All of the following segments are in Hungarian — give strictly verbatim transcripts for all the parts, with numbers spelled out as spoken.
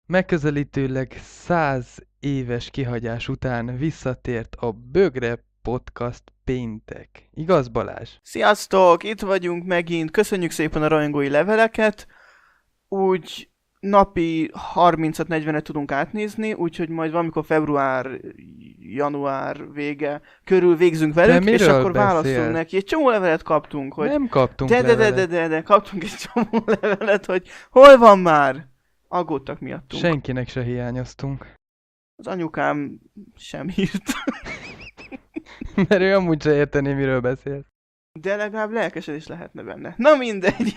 Megközelítőleg száz éves kihagyás után visszatért a Bögre Podcast péntek. Igaz, Balázs? Sziasztok! Itt vagyunk megint. Köszönjük szépen a rajongói leveleket. Úgy napi harmincat-negyvenet tudunk átnézni, úgyhogy majd valamikor február, január vége körül végzünk velük, és miről akkor válaszolunk beszélsz? neki. Egy csomó levelet kaptunk, hogy Nem kaptunk de, de, de, de, levelet. de, de, kaptunk egy csomó levelet, hogy hol van már? Aggódtak miattunk. Senkinek se hiányoztunk. Az anyukám sem írt. Mert ő amúgy se értené, miről beszélsz. De legalább lelkesedés lehetne benne. Na mindegy.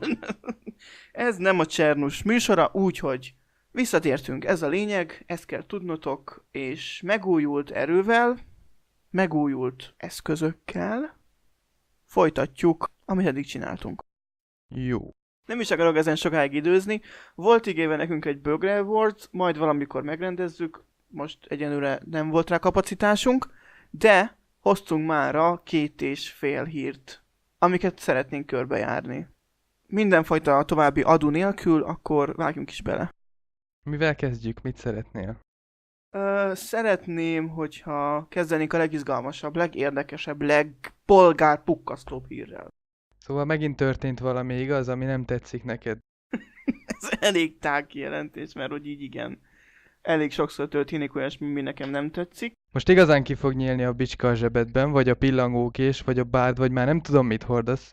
Ez nem a Csernus műsora, úgyhogy visszatértünk. Ez a lényeg, ezt kell tudnotok, és megújult erővel, megújult eszközökkel folytatjuk, amit eddig csináltunk. Jó. Nem is akarok ezen sokáig időzni. Volt ígérve nekünk egy Bögre Awards, majd valamikor megrendezzük. Most egyenlőre nem volt rá kapacitásunk, de hoztunk mára két és fél hírt, amiket szeretnénk körbejárni. Mindenfajta további adu nélkül, akkor vágjunk is bele. Mivel kezdjük? Mit szeretnél? Ö, szeretném, hogyha kezdenénk a legizgalmasabb, legérdekesebb, legpolgárpukkasztóbb hírrel. Szóval megint történt valami, igaz, ami nem tetszik neked. Ez elég tág kijelentés, mert hogy így igen. Elég sokszor történik olyasmi, mi nekem nem tetszik. Most igazán ki fog nyílni a bicska a zsebedben, vagy a pillangókés, vagy a bárd, vagy már nem tudom mit hordasz.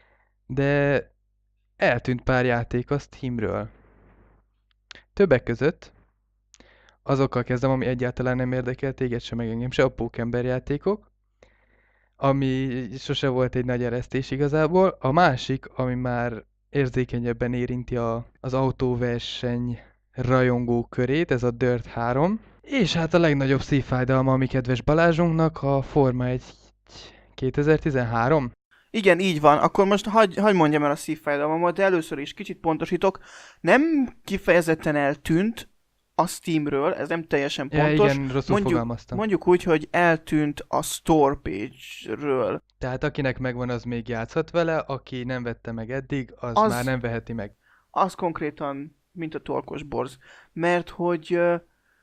De eltűnt pár játék a Steamről. Többek között azokkal kezdem, ami egyáltalán nem érdekel téged se, meg engem se, a Pókember játékok, ami sose volt egy nagy eresztés igazából. A másik, ami már érzékenyebben érinti a, az autóverseny rajongó körét, ez a Dirt három. És hát a legnagyobb szívfájdalma a mi kedves Balázsunknak a Forma egy kétezer-tizenhárom. Igen, így van. Akkor most hagy, hagy mondjam el a szívfájdalmamat, de először is kicsit pontosítok. Nem kifejezetten eltűnt a Steamről, ez nem teljesen Ja, pontos. igen, rosszul mondjuk, fogalmaztam. mondjuk úgy, hogy eltűnt a store page-ről. Tehát akinek megvan, az még játszhat vele, aki nem vette meg eddig, az, Az- már nem veheti meg. Az konkrétan, mint a torkos borz. Mert hogy ö,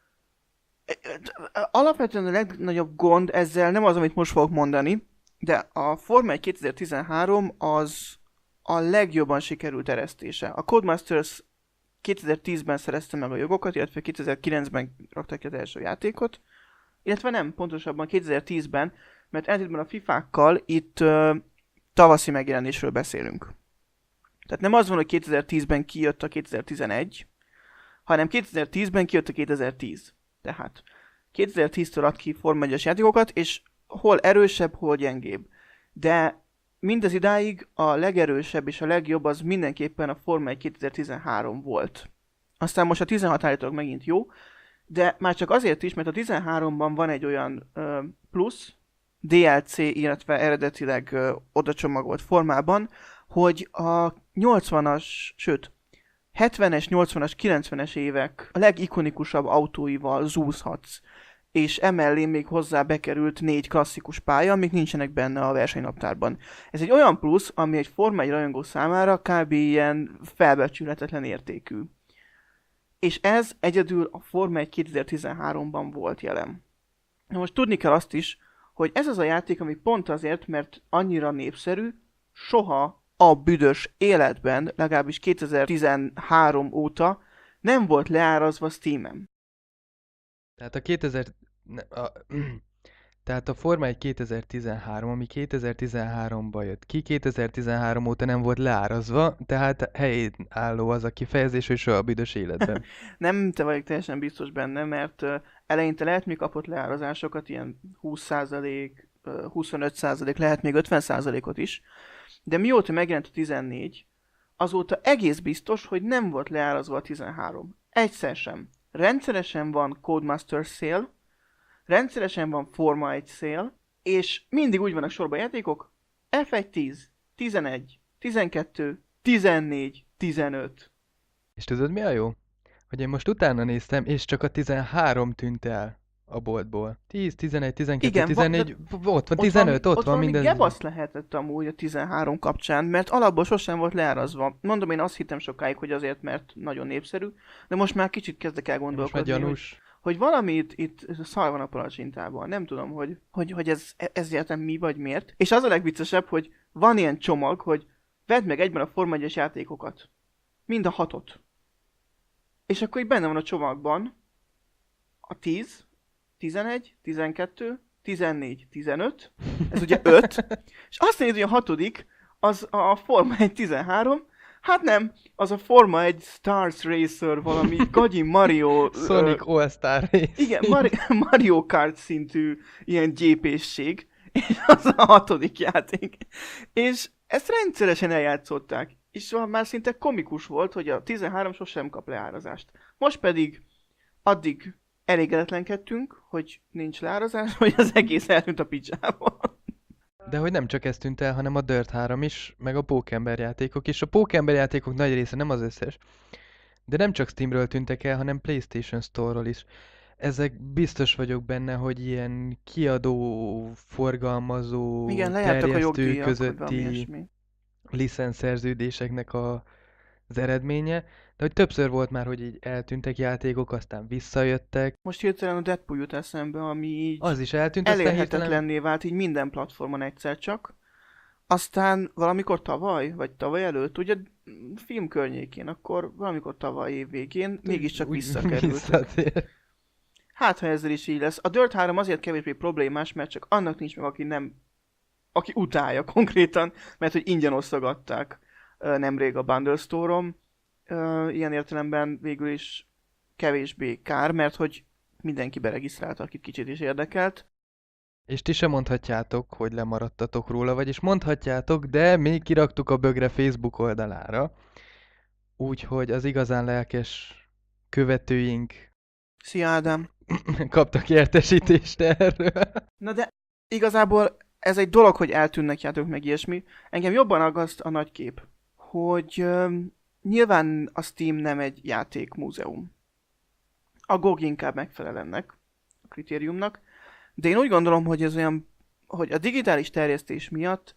alapvetően a legnagyobb gond ezzel nem az, amit most fogok mondani, de a Forma egy kétezer-tizenhárom az a legjobban sikerült eresztése. A Codemasters kétezer-tízben szerezte meg a jogokat, illetve kétezer-kilencben rakták ki az első játékot, illetve nem, pontosabban kétezer-tízben, mert ellentétben a fifákkal itt ö, tavaszi megjelenésről beszélünk. Tehát nem az van, hogy kétezer-tízben kijött a kétezer-tizenegy, hanem kétezer-tízben kijött a kétezer-tíz. Tehát kétezer-tíztől ad ki Forma egyes játékokat, és hol erősebb, hol gyengébb. De mindez idáig a legerősebb és a legjobb az mindenképpen a Forma egy kétezer-tizenhárom volt. Aztán most a tizenhat állítólag megint jó, de már csak azért is, mert a tizenháromban van egy olyan ö, plusz, dé el cé, illetve eredetileg ö, odacsomagolt formában, hogy a nyolcvanas, sőt, hetvenes, nyolcvanas, kilencvenes évek a legikonikusabb autóival zúzhatsz. És emellé még hozzá bekerült négy klasszikus pálya, amik nincsenek benne a versenynaptárban. Ez egy olyan plusz, ami egy Forma egy rajongó számára kb. Ilyen felbecsülhetetlen értékű. És ez egyedül a Forma egy kétezer-tizenháromban volt jelen. Na most tudni kell azt is, hogy ez az a játék, ami pont azért, mert annyira népszerű, soha a büdös életben, legalábbis kétezer-tizenhárom óta nem volt leárazva Steamen. Tehát a kétezer... ne, A, tehát a Forma egy kétezer-tizenhárom, ami kétezer-tizenháromban jött ki, kétezer-tizenhárom óta nem volt leárazva, tehát helyén álló az a kifejezés, hogy soha a büdös életben. Nem te vagyok teljesen biztos benne, mert uh, eleinte lehet még kapott leárazásokat, ilyen húsz százalék, uh, huszonöt százalék, lehet még ötven százalékot is, de mióta megjelent a tizennégy, azóta egész biztos, hogy nem volt leárazva a tizenhárom. Egyszer sem. Rendszeresen van Codemaster Sale, rendszeresen van Forma egy Sale, és mindig úgy vannak sorban játékok, ef egy tíz, tizenegy, tizenkettő, tizennégy, tizenöt. És tudod mi a jó? Hogy én most utána néztem, és csak a tizenhárom tűnt el. a boltból. tíz, tizenegy, tizenkettő, Igen, va- de tizennégy, ott van, ott valami, tizenöt, ott ott van valami minden. gebasz lehetett amúgy a tizenhárom kapcsán, mert alapból sosem volt leárazva. Mondom, én azt hittem sokáig, hogy azért, mert nagyon népszerű, de most már kicsit kezdek el Most már gondolkodni, hogy, gyanús. hogy valami itt, itt szar van a palacsintában. Nem tudom, hogy, hogy, hogy ez, ez értem mi vagy miért. És az a legviccesebb, hogy van ilyen csomag, hogy vedd meg egyben a Forma egyes játékokat. Mind a hatot. És akkor így benne van a csomagban a tíz, tizenegy, tizenkettő, tizennégy, tizenöt, ez ugye öt, és azt nézd, hogy a hatodik, az a Forma egy tizenhárom, hát nem, az a Forma egy Stars Racer, valami gagyi Mario... Sonic ö, All-Star Racing. igen, Mari- Mario Kart szintű ilyen gyépészség, és az a hatodik játék. És ezt rendszeresen eljátszották, és már szinte komikus volt, hogy a tizenhárom sosem kap leárazást. Most pedig addig elégedetlenkedtünk, hogy nincs leárazás, hogy az egész eltűnt a picsába. De hogy nem csak ez tűnt el, hanem a Dirt három is, meg a Pókember játékok is. A Pókember játékok nagy része, nem az összes, de nem csak Steamről tűntek el, hanem PlayStation Store-ról is. Ezek biztos vagyok benne, hogy ilyen kiadó, forgalmazó, Igen, lejártak a terjesztő jogdíjak, vagy valami közötti ilyesmi. licenszerződéseknek a, az eredménye. De hogy többször volt már, hogy így eltűntek játékok, aztán visszajöttek. Most hirtelen a Deadpool jut eszembe, ami így Az is eltűnt, aztán hirtelen... elérhetetlenné vált így minden platformon egyszer csak. Aztán valamikor tavaly, vagy tavaly előtt, ugye film környékén, akkor valamikor tavaly év végén mégiscsak úgy visszakerült. visszatér. Hát, ha ezzel is így lesz. A Dirt három azért kevésbé problémás, mert csak annak nincs meg, aki nem, aki utálja konkrétan, mert hogy ingyen osztogatták ö, nemrég a Bundle Store-on. Ö, Ilyen értelemben végül is kevésbé kár, mert hogy mindenki beregisztrálta, akit kicsit is érdekelt. És ti sem mondhatjátok, hogy lemaradtatok róla, vagyis mondhatjátok, de még kiraktuk a bögre Facebook oldalára. Úgyhogy az igazán lelkes követőink Szia Ádám! kaptak értesítést erről. Na de igazából ez egy dolog, hogy eltűnnek játékok meg ilyesmi. Engem jobban aggaszt a nagy kép, hogy ö, nyilván a Steam nem egy játékmúzeum. A gé o gé inkább megfelel ennek a kritériumnak, de én úgy gondolom, hogy ez olyan, hogy a digitális terjesztés miatt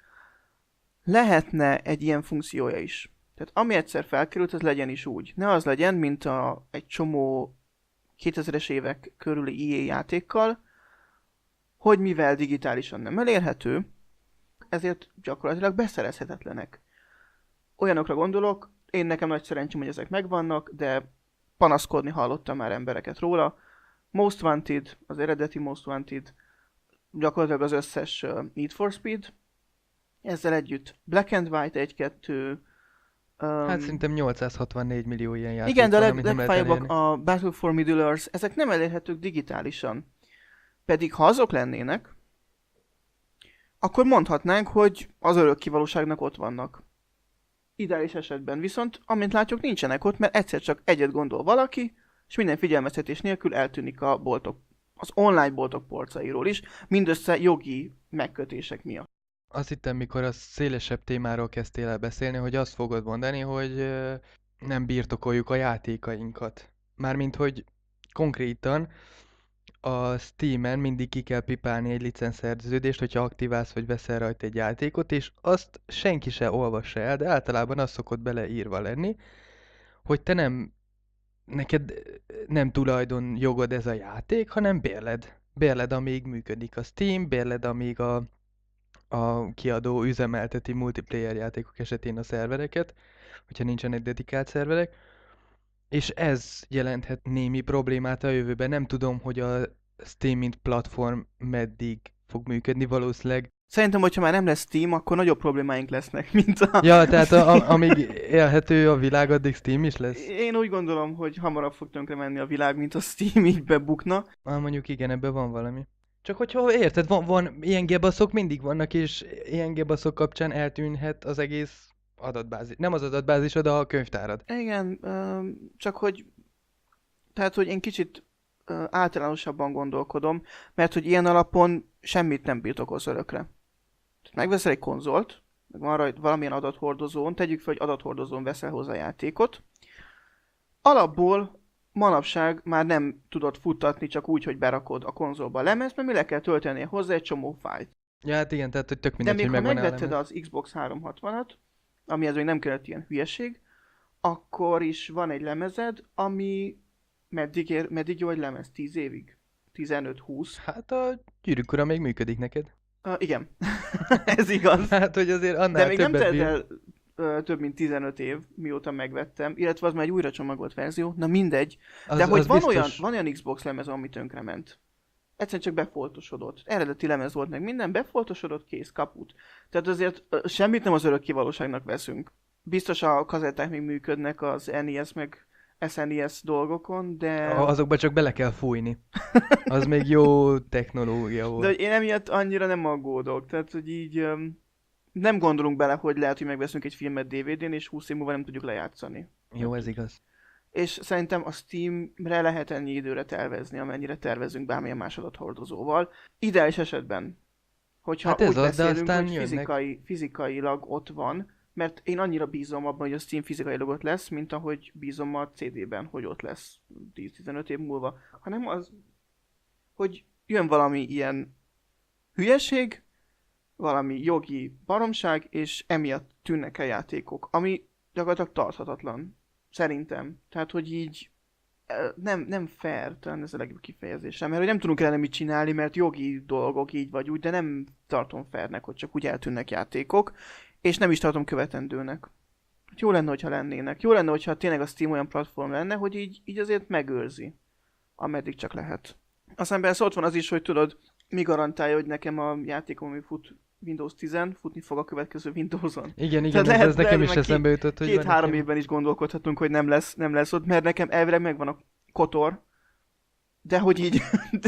lehetne egy ilyen funkciója is. Tehát ami egyszer felkerült, az legyen is úgy. Ne az legyen, mint a, egy csomó kétezres évek körüli i á játékkal, hogy mivel digitálisan nem elérhető, ezért gyakorlatilag beszerezhetetlenek. Olyanokra gondolok, én nekem nagy szerencsém, hogy ezek megvannak, de panaszkodni hallottam már embereket róla. Most Wanted, az eredeti Most Wanted, gyakorlatilag az összes uh, Need for Speed, ezzel együtt Black and White egy-kettő, Um, Hát szerintem nyolcszázhatvannégy millió ilyen játék igen, de a van, leg, amit nem lehet legfájabbak elérni. a Battle for Middle-earth, ezek nem elérhetők digitálisan. Pedig ha azok lennének, akkor mondhatnánk, hogy az örök valóságnak ott vannak. Ideális esetben viszont, amint látjuk, nincsenek ott, mert egyszer csak egyet gondol valaki, és minden figyelmeztetés nélkül eltűnik a boltok, az online boltok polcairól is, mindössze jogi megkötések miatt. Azt hittem, mikor a szélesebb témáról kezdtél el beszélni, hogy azt fogod mondani, hogy ö, nem birtokoljuk a játékainkat. Mármint, hogy konkrétan a Steamen mindig ki kell pipálni egy licenszerződést, hogyha aktiválsz vagy veszel rajta egy játékot, és azt senki se olvassa el, de általában az szokott beleírva lenni, hogy te nem, neked nem tulajdon jogod ez a játék, hanem bérled. Bérled, amíg működik a Steam, bérled, amíg a, a kiadó üzemelteti multiplayer játékok esetén a szervereket, hogyha nincsenek dedikált szerverek. És ez jelenthet némi problémát a jövőben. Nem tudom, hogy a Steam mint platform meddig fog működni, valószínűleg. Szerintem, hogyha már nem lesz Steam, akkor nagyobb problémáink lesznek, mint a... Ja, tehát a, a, amíg élhető a világ, addig Steam is lesz? Én úgy gondolom, hogy hamarabb fog tönkre menni a világ, mint a Steam így bebukna. Ah, mondjuk igen, ebben van valami. Csak hogyha érted, van, van ilyen gebaszok mindig vannak, és ilyen gebaszok kapcsán eltűnhet az egész adatbázis. Nem az adatbázis, de a könyvtárad. Igen, öm, csak hogy... Tehát, hogy én kicsit ö, általánosabban gondolkodom, mert hogy ilyen alapon semmit nem birtokolsz örökre. Tehát megveszel egy konzolt, meg van rajta valamilyen adathordozón, tegyük fel, hogy adathordozón veszel hozzá játékot. Alapból manapság már nem tudod futtatni csak úgy, hogy berakod a konzolba a lemezt, mert mi le kell töltenie hozzá egy csomó fájlt. Ja, hát igen, tehát hogy tök De mindegy, hogy még ha megvan a megvetted lemez. az Xbox háromszázhatvanat, amihez még nem kellett ilyen hülyeség, akkor is van egy lemezed, ami meddig, ér, meddig jó egy lemez? tíz évig? tizenöt-húsz? Hát a Gyűrűk Ura még működik neked. Uh, igen, ez igaz. Hát, hogy azért De annál még nem többet telt bír. el uh, több mint tizenöt év, mióta megvettem, illetve az már egy újra csomagolt verzió, na mindegy. Az, De hogy az van, biztos. olyan, van olyan Xbox lemez, ami tönkrement. Egyszerűen csak befoltosodott. Eredeti lemez volt meg minden, befoltosodott, kész, kaput. Tehát azért ö, semmit nem az örökké valóságnak veszünk. Biztos a kazetták még működnek az en e es meg es en e es dolgokon, de... A- Azokba csak bele kell fújni. Az még jó technológia De volt. hogy én emiatt annyira nem aggódok. Tehát, hogy így öm, nem gondolunk bele, hogy lehet, hogy megveszünk egy filmet dé vé dén, és húsz év múlva nem tudjuk lejátszani. Jó, ez igaz. És szerintem a Steamre lehet ennyi időre tervezni, amennyire tervezünk bármilyen másodat hordozóval. Ideális esetben, hogyha Hát ez úgy az, de beszélünk, aztán hogy jönnek. fizikai, fizikailag ott van, mert én annyira bízom abban, hogy a Steam fizikailag ott lesz, mint ahogy bízom a cé dében, hogy ott lesz tíz-tizenöt év múlva. Hanem az, hogy jön valami ilyen hülyeség, valami jogi baromság, és emiatt tűnnek el játékok, ami gyakorlatilag tarthatatlan. Szerintem. Tehát, hogy így ö, nem, nem fair, talán ez a legjobb kifejezésem, mert hogy nem tudunk ellene mit csinálni, mert jogi dolgok így vagy úgy, de nem tartom fairnek, hogy csak úgy eltűnnek játékok, és nem is tartom követendőnek. Jó lenne, hogyha lennének. Jó lenne, hogyha tényleg a Steam olyan platform lenne, hogy így, így azért megőrzi, ameddig csak lehet. Aztán persze ott van az is, hogy tudod, mi garantálja, hogy nekem a játékom, ami fut Windows tíz, futni fog a következő Windowson. Igen, igen, Tehát ez, lehet- ez nekem lehet, is hogy eszembe jutott, hogy van Két-három nekem. évben is gondolkodhatunk, hogy nem lesz, nem lesz ott, mert nekem elvileg megvan a kotor, de hogy így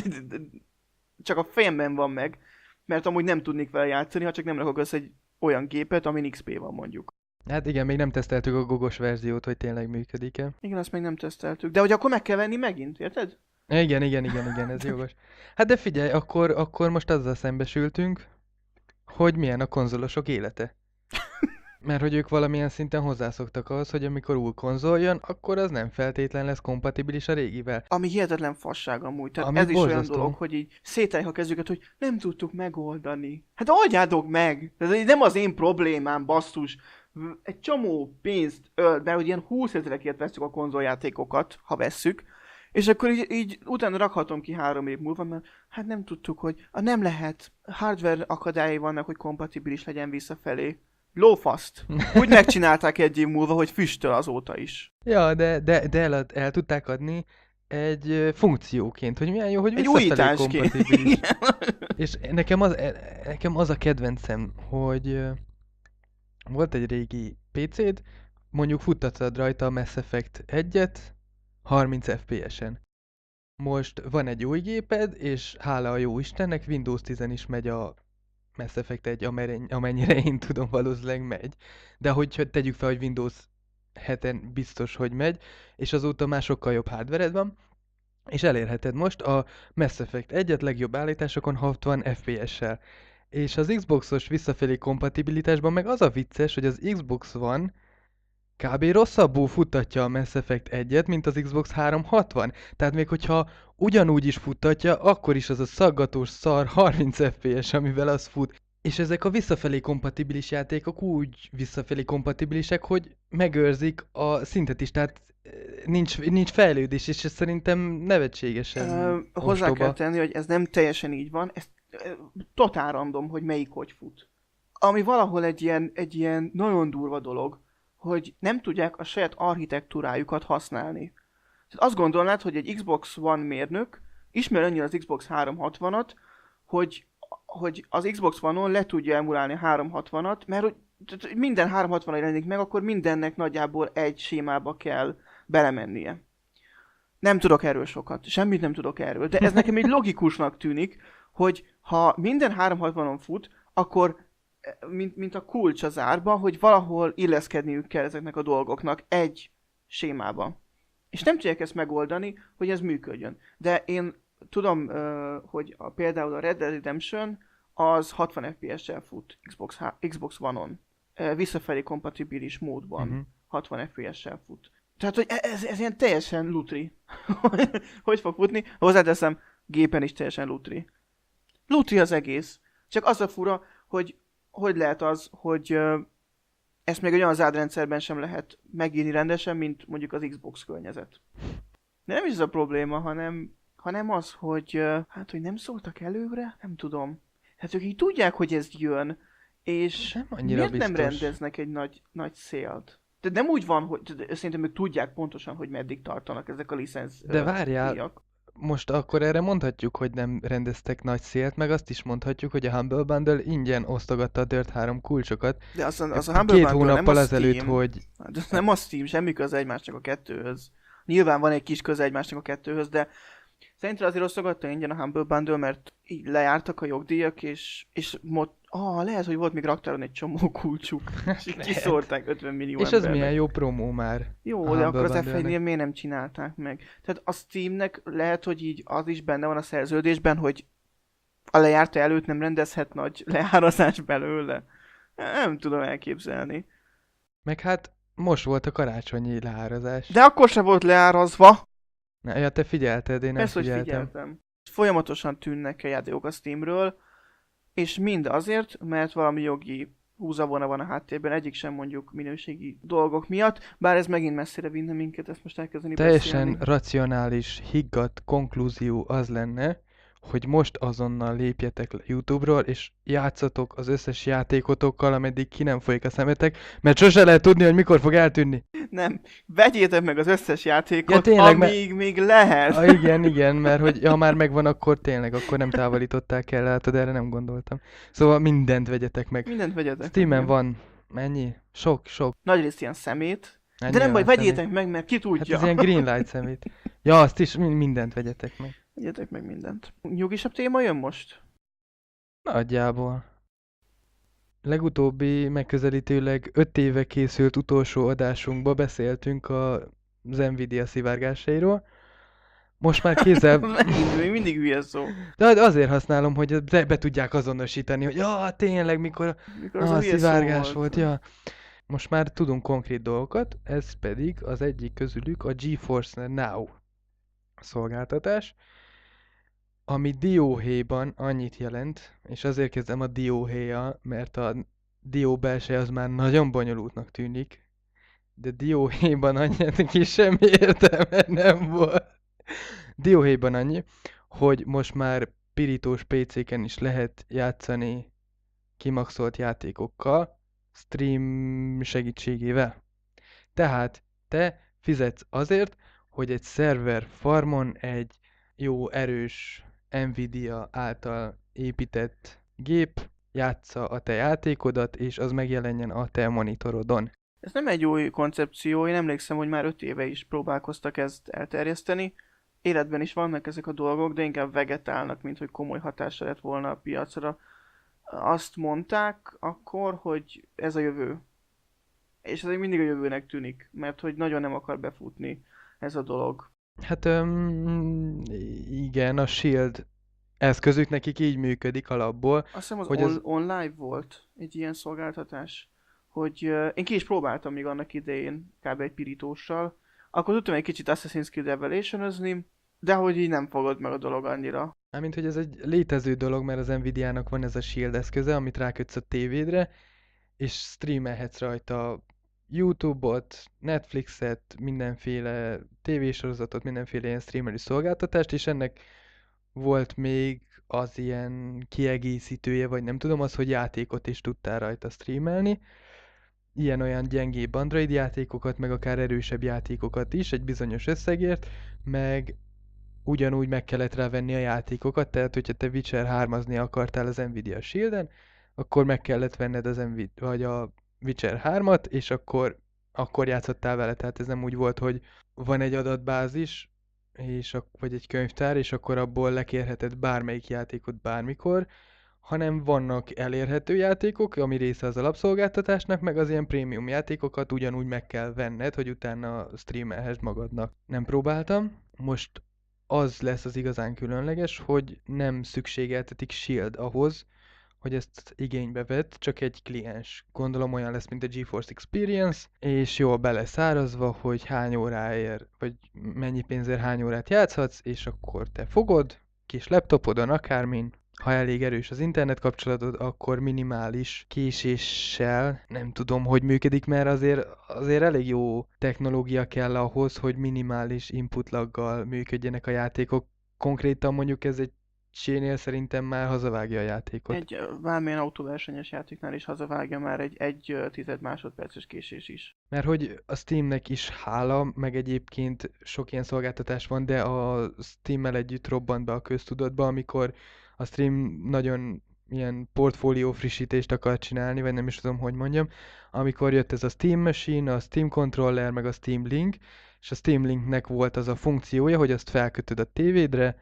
csak a fejemben van meg, mert amúgy nem tudnék vele játszani, ha csak nem rakok össze egy olyan gépet, amin iksz pé van mondjuk. Hát igen, még nem teszteltük a gogos verziót, hogy tényleg működik-e. Igen, azt még nem teszteltük. De hogy akkor meg kell venni megint, érted? Igen, igen, igen, igen, ez jogos. Hát de figyelj, akkor, akkor most azzal szembesültünk, hogy milyen a konzolosok élete. Mert hogy ők valamilyen szinten hozzászoktak ahhoz, hogy amikor új konzol jön, akkor az nem feltétlen lesz kompatibilis a régivel. Ami hihetetlen fasság amúgy. Tehát Ami ez is olyan borzasztó. dolog, hogy így szételják a kezüket, hogy nem tudtuk megoldani. Hát oldjátok meg! Ez nem az én problémám, basszus. Egy csomó pénzt öl, mert hogy ilyen húsz ezerekért veszük a konzoljátékokat, ha vesszük, és akkor így, így utána rakhatom ki három év múlva, mert hát nem tudtuk, hogy ah, nem lehet. Hardware akadályai vannak, hogy kompatibilis legyen visszafelé. Lófaszt. Úgy megcsinálták egy év múlva, hogy füstöl azóta is. Ja, de, de, de el, el tudták adni egy ö, funkcióként, hogy milyen jó, hogy Egy visszafelé újításként. kompatibilis. És nekem az, e- nekem az a kedvencem, hogy ö, volt egy régi pé céd, mondjuk futtattad rajta a Mass Effect egyet harminc ef pé es-en. Most van egy új géped, és hála a jó Istennek Windows tíz is megy a Mass Effect egy, amere- amennyire én tudom, valószínűleg megy. De hogyha tegyük fel, hogy Windows heten biztos, hogy megy, és azóta már sokkal jobb hardvered van, és elérheted most a Mass Effect egyet legjobb állításokon hatvan ef pé es-sel. És az Xboxos visszafelé kompatibilitásban meg az a vicces, hogy az Xbox One kb. Rosszabbul futtatja a Mass Effect egyet, mint az Xbox háromszázhatvan. Tehát még hogyha ugyanúgy is futtatja, akkor is az a szaggatós szar harminc ef pé es, amivel az fut. És ezek a visszafelé kompatibilis játékok úgy visszafelé kompatibilisek, hogy megőrzik a szintet is, tehát eh, nincs, nincs fejlődés, és ez szerintem nevetségesen Ö, hozzá ostoba. kell tenni, hogy ez nem teljesen így van, ez ö, totál random, hogy melyik hogy fut. Ami valahol egy ilyen, egy ilyen nagyon durva dolog, hogy nem tudják a saját architektúrájukat használni. Tehát azt gondolnád, hogy egy Xbox One mérnök ismer annyira az Xbox háromszázhatvanat, hogy, hogy az Xbox One-on le tudja emulálni a háromszázhatvanat, mert hogy tehát minden háromszázhatvan jelenik meg, akkor mindennek nagyjából egy sémába kell belemennie. Nem tudok erről sokat, semmit nem tudok erről, de ez nekem egy logikusnak tűnik, hogy ha minden háromszázhatvanon fut, akkor eh, mint, mint a kulcs az árba, hogy valahol illeszkedniük kell ezeknek a dolgoknak egy sémába. És nem tudják ezt megoldani, hogy ez működjön. De én tudom, ö, hogy a, például a Red Dead Redemption az hatvan ef pé es-sel fut Xbox, Xbox One-on. Ö, Visszafelé kompatibilis módban Mhm. hatvan ef pé es-sel fut. Tehát, hogy e- ez, ez ilyen teljesen lutri. Hogy fog futni? Hozzáteszem, gépen is teljesen lutri. Lutri az egész. Csak az a fura, hogy hogy lehet az, hogy ö, ezt még egy olyan zádrendszerben sem lehet megírni rendesen, mint mondjuk az Xbox környezet. De nem is ez a probléma, hanem, hanem az, hogy ö, hát, hogy nem szóltak előre, nem tudom. Hát ők így tudják, hogy ez jön, és Nem annyira miért nem biztos. rendeznek egy nagy, nagy szélt? Tehát nem úgy van, hogy tehát szerintem ők tudják pontosan, hogy meddig tartanak ezek a licensz De ö, várjál, díjak. most akkor erre mondhatjuk, hogy nem rendeztek nagy szélt, meg azt is mondhatjuk, hogy a Humble Bundle ingyen osztogatta a Dirt három kulcsokat. De az, a- az a K- Humble Két Bundle nem a hónappal azelőtt, Steam. hogy Hát ez nem a Steam, semmi köze egymásnak a kettőhöz. Nyilván van egy kis köze egymásnak a kettőhöz, de szerintem azért osztogatta ingyen a Humble Bundle, mert így lejártak a jogdíjak, és, és mod... ah, lehet, hogy volt még raktáron egy csomó kulcsuk, és így Lehet. kiszórták ötven millió És az embernek. milyen jó promó már. a Jó, de Humble akkor az Bundle-nek. F egy-nél miért nem csinálták meg? Tehát a Steamnek lehet, hogy így az is benne van a szerződésben, hogy a lejárta előtt nem rendezhet nagy leárazás belőle. Nem tudom elképzelni. Meg hát most volt a karácsonyi leárazás. De akkor se volt leárazva. Na, ja, te figyelted, én nem Persze, hogy figyeltem. figyeltem. Folyamatosan tűnnek a játékok a Steamről, és mind azért, mert valami jogi húzavona van a háttérben, egyik sem mondjuk minőségi dolgok miatt, bár ez megint messzire vinne minket, ezt most elkezdeni Teljesen beszélni. racionális, higgadt konklúzió az lenne, hogy most azonnal lépjetek le YouTube-ról, és játszatok az összes játékotokkal, ameddig ki nem folyik a szemetek, mert sose lehet tudni, hogy mikor fog eltűnni. Nem, vegyétek meg az összes játékot, Ja, tényleg, mert- amíg még lehet. Ah, igen, igen, mert hogy ha már megvan, akkor tényleg, akkor nem távolították el, látod, erre nem gondoltam. Szóval mindent vegyetek meg. Mindent vegyetek Steamen meg. van, mennyi? Sok, sok. Nagyrészt ilyen szemét, Hát de nem baj, nyilván vegyétek szemét. meg, mert ki Hát tudja. ez ilyen greenlight szemét. Ja, azt is, mind- mindent vegyetek meg. Vegyetek meg mindent. Nyugisabb téma jön most? Nagyjából. Legutóbbi megközelítőleg öt éve készült utolsó adásunkba beszéltünk a, az Nvidia szivárgásairól. Most már kézzel... Megint, még mindig hülye szó. De azért használom, hogy be, be tudják azonosítani, hogy ja, tényleg, mikor Mikor az ah, a a hülye szó szivárgás volt, ja. Most már tudunk konkrét dolgokat, ez pedig az egyik közülük a GeForce Now szolgáltatás, ami dióhéjban annyit jelent, és azért kezdem a dióhéjjal, mert a dió belseje az már nagyon bonyolultnak tűnik, de dióhéjban annyi, neki semmi értelme nem volt. Dióhéjban annyi, hogy most már pirítós pé céken is lehet játszani kimaxolt játékokkal, stream segítségével. Tehát te fizetsz azért, hogy egy szerver farmon egy jó erős Nvidia által épített gép játsza a te játékodat, és az megjelenjen a te monitorodon. Ez nem egy új koncepció, én emlékszem, hogy már öt éve is próbálkoztak ezt elterjeszteni. Életben is vannak ezek a dolgok, de inkább vegetálnak, mint hogy komoly hatása lett volna a piacra. Azt mondták akkor, hogy ez a jövő. És ez még mindig a jövőnek tűnik, mert hogy nagyon nem akar befutni ez a dolog. Hát öm, igen, a Shield eszközük nekik így működik alapból. Azt hiszem az Hogy on- ez- online volt egy ilyen szolgáltatás, hogy uh, én ki is próbáltam még annak idején kb. Egy pirítóssal, akkor tudtam egy kicsit Assassin's Creed Revelation-özni, de hogy így nem fogod meg a dolog annyira. Mármint, hogy ez egy létező dolog, mert az Nvidia-nak van ez a Shield eszköze, amit rákötsz a tévédre, és streamelhetsz rajta YouTube-ot, Netflixet, mindenféle tévésorozatot, mindenféle ilyen streamelő szolgáltatást, és ennek volt még az ilyen kiegészítője, vagy nem tudom, az, hogy játékot is tudtál rajta streamelni. Ilyen-olyan gyengébb Android játékokat, meg akár erősebb játékokat is, egy bizonyos összegért, meg ugyanúgy meg kellett rá venni a játékokat, tehát hogyha te Witcher hármazni akartál az Nvidia Shielden, akkor meg kellett venned az Nvidia, vagy a Witcher hármat, és akkor, akkor játszottál vele. Tehát ez nem úgy volt, hogy van egy adatbázis, és ak- vagy egy könyvtár, és akkor abból lekérheted bármelyik játékot bármikor, hanem vannak elérhető játékok, ami része az alapszolgáltatásnak, meg az ilyen prémium játékokat ugyanúgy meg kell venned, hogy utána streamelhess magadnak. Nem próbáltam, most az lesz az igazán különleges, hogy nem szükségeltetik Shield ahhoz, hogy ezt igénybe vett, csak egy kliens. Gondolom olyan lesz, mint a GeForce Experience, és jól beleszárazva, hogy hány óráért, vagy mennyi pénzért hány órát játszhatsz, és akkor te fogod, kis laptopodon, akármin, ha elég erős az internet kapcsolatod, akkor minimális késéssel, nem tudom, hogy működik, mert azért, azért elég jó technológia kell ahhoz, hogy minimális input laggal működjenek a játékok. Konkrétan mondjuk ez egy Csénél szerintem már hazavágja a játékot. Egy ö, bármilyen autóversenyes játéknál is hazavágja már egy egy ö, tized másodperces késés is. Mert hogy a Steamnek is hála, meg egyébként sok ilyen szolgáltatás van, de a Steammel együtt robbant be a köztudatba, amikor a Steam nagyon ilyen portfólió frissítést akar csinálni, vagy nem is tudom, hogy mondjam, amikor jött ez a Steam Machine, a Steam Controller, meg a Steam Link, és a Steam Linknek volt az a funkciója, hogy azt felkötöd a tévédre,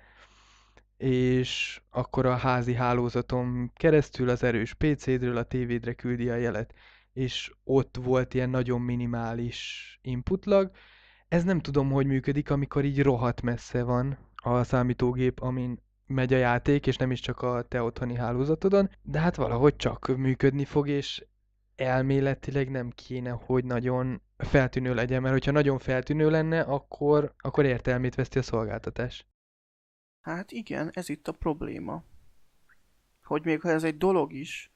és akkor a házi hálózaton keresztül az erős pé cédről a tévédre küldi a jelet. És ott volt ilyen nagyon minimális inputlag. Ez nem tudom, hogy működik, amikor így rohadt messze van a számítógép, amin megy a játék, és nem is csak a te otthoni hálózatodon, de hát valahogy csak működni fog, és elméletileg nem kéne, hogy nagyon feltűnő legyen, mert hogyha nagyon feltűnő lenne, akkor, akkor értelmét veszti a szolgáltatás. Hát igen, ez itt a probléma. Hogy még ha ez egy dolog is,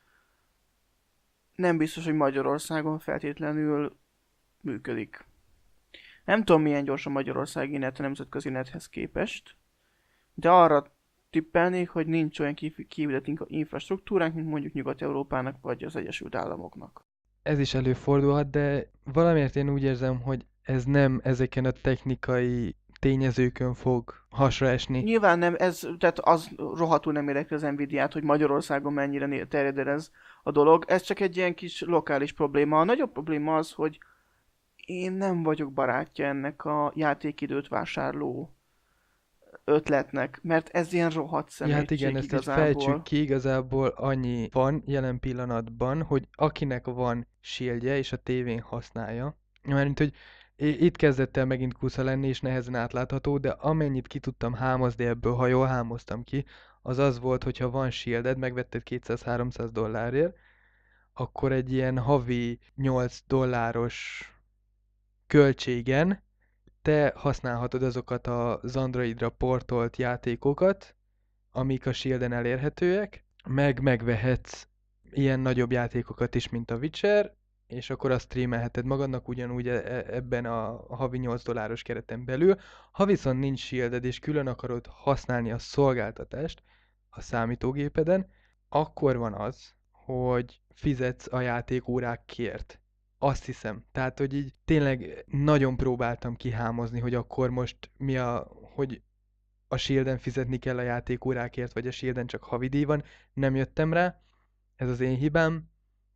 nem biztos, hogy Magyarországon feltétlenül működik. Nem tudom, milyen gyors a magyarországi net a nemzetközi nethez képest, de arra tippelnék, hogy nincs olyan kiépített infrastruktúránk, mint mondjuk Nyugat-Európának vagy az Egyesült Államoknak. Ez is előfordulhat, de valamiért én úgy érzem, hogy ez nem ezeken a technikai tényezőkön fog hasra esni. Nyilván nem, ez, tehát az rohadtul nem érdekli az Nvidiát, hogy Magyarországon mennyire né- terjed el ez a dolog. Ez csak egy ilyen kis lokális probléma. A nagyobb probléma az, hogy én nem vagyok barátja ennek a játékidőt vásárló ötletnek, mert ez ilyen rohadt Ja, hát szemétség igen, ezt így igazából. fejtsük ki, igazából annyi van jelen pillanatban, hogy akinek van shieldje és a tévén használja, mert hogy i- itt kezdett el megint kusza lenni, és nehezen átlátható, de amennyit ki tudtam hámozni ebből, ha jól hámoztam ki, az az volt, hogyha van shielded, megvetted kétszáz-háromszáz dollárért, akkor egy ilyen havi nyolc dolláros költségen te használhatod azokat az Androidra portolt játékokat, amik a Shielden elérhetőek, meg megvehetsz ilyen nagyobb játékokat is, mint a Witcher, és akkor azt streamelheted magadnak ugyanúgy e- e- ebben a havi nyolc dolláros kereten belül. Ha viszont nincs shielded és külön akarod használni a szolgáltatást a számítógépeden, akkor van az, hogy fizetsz a játékórákért. Azt hiszem. Tehát, hogy így tényleg nagyon próbáltam kihámozni, hogy akkor most mi a, hogy a Shielden fizetni kell a játékórákért, vagy a Shielden csak havidíj van. Nem jöttem rá, ez az én hibám,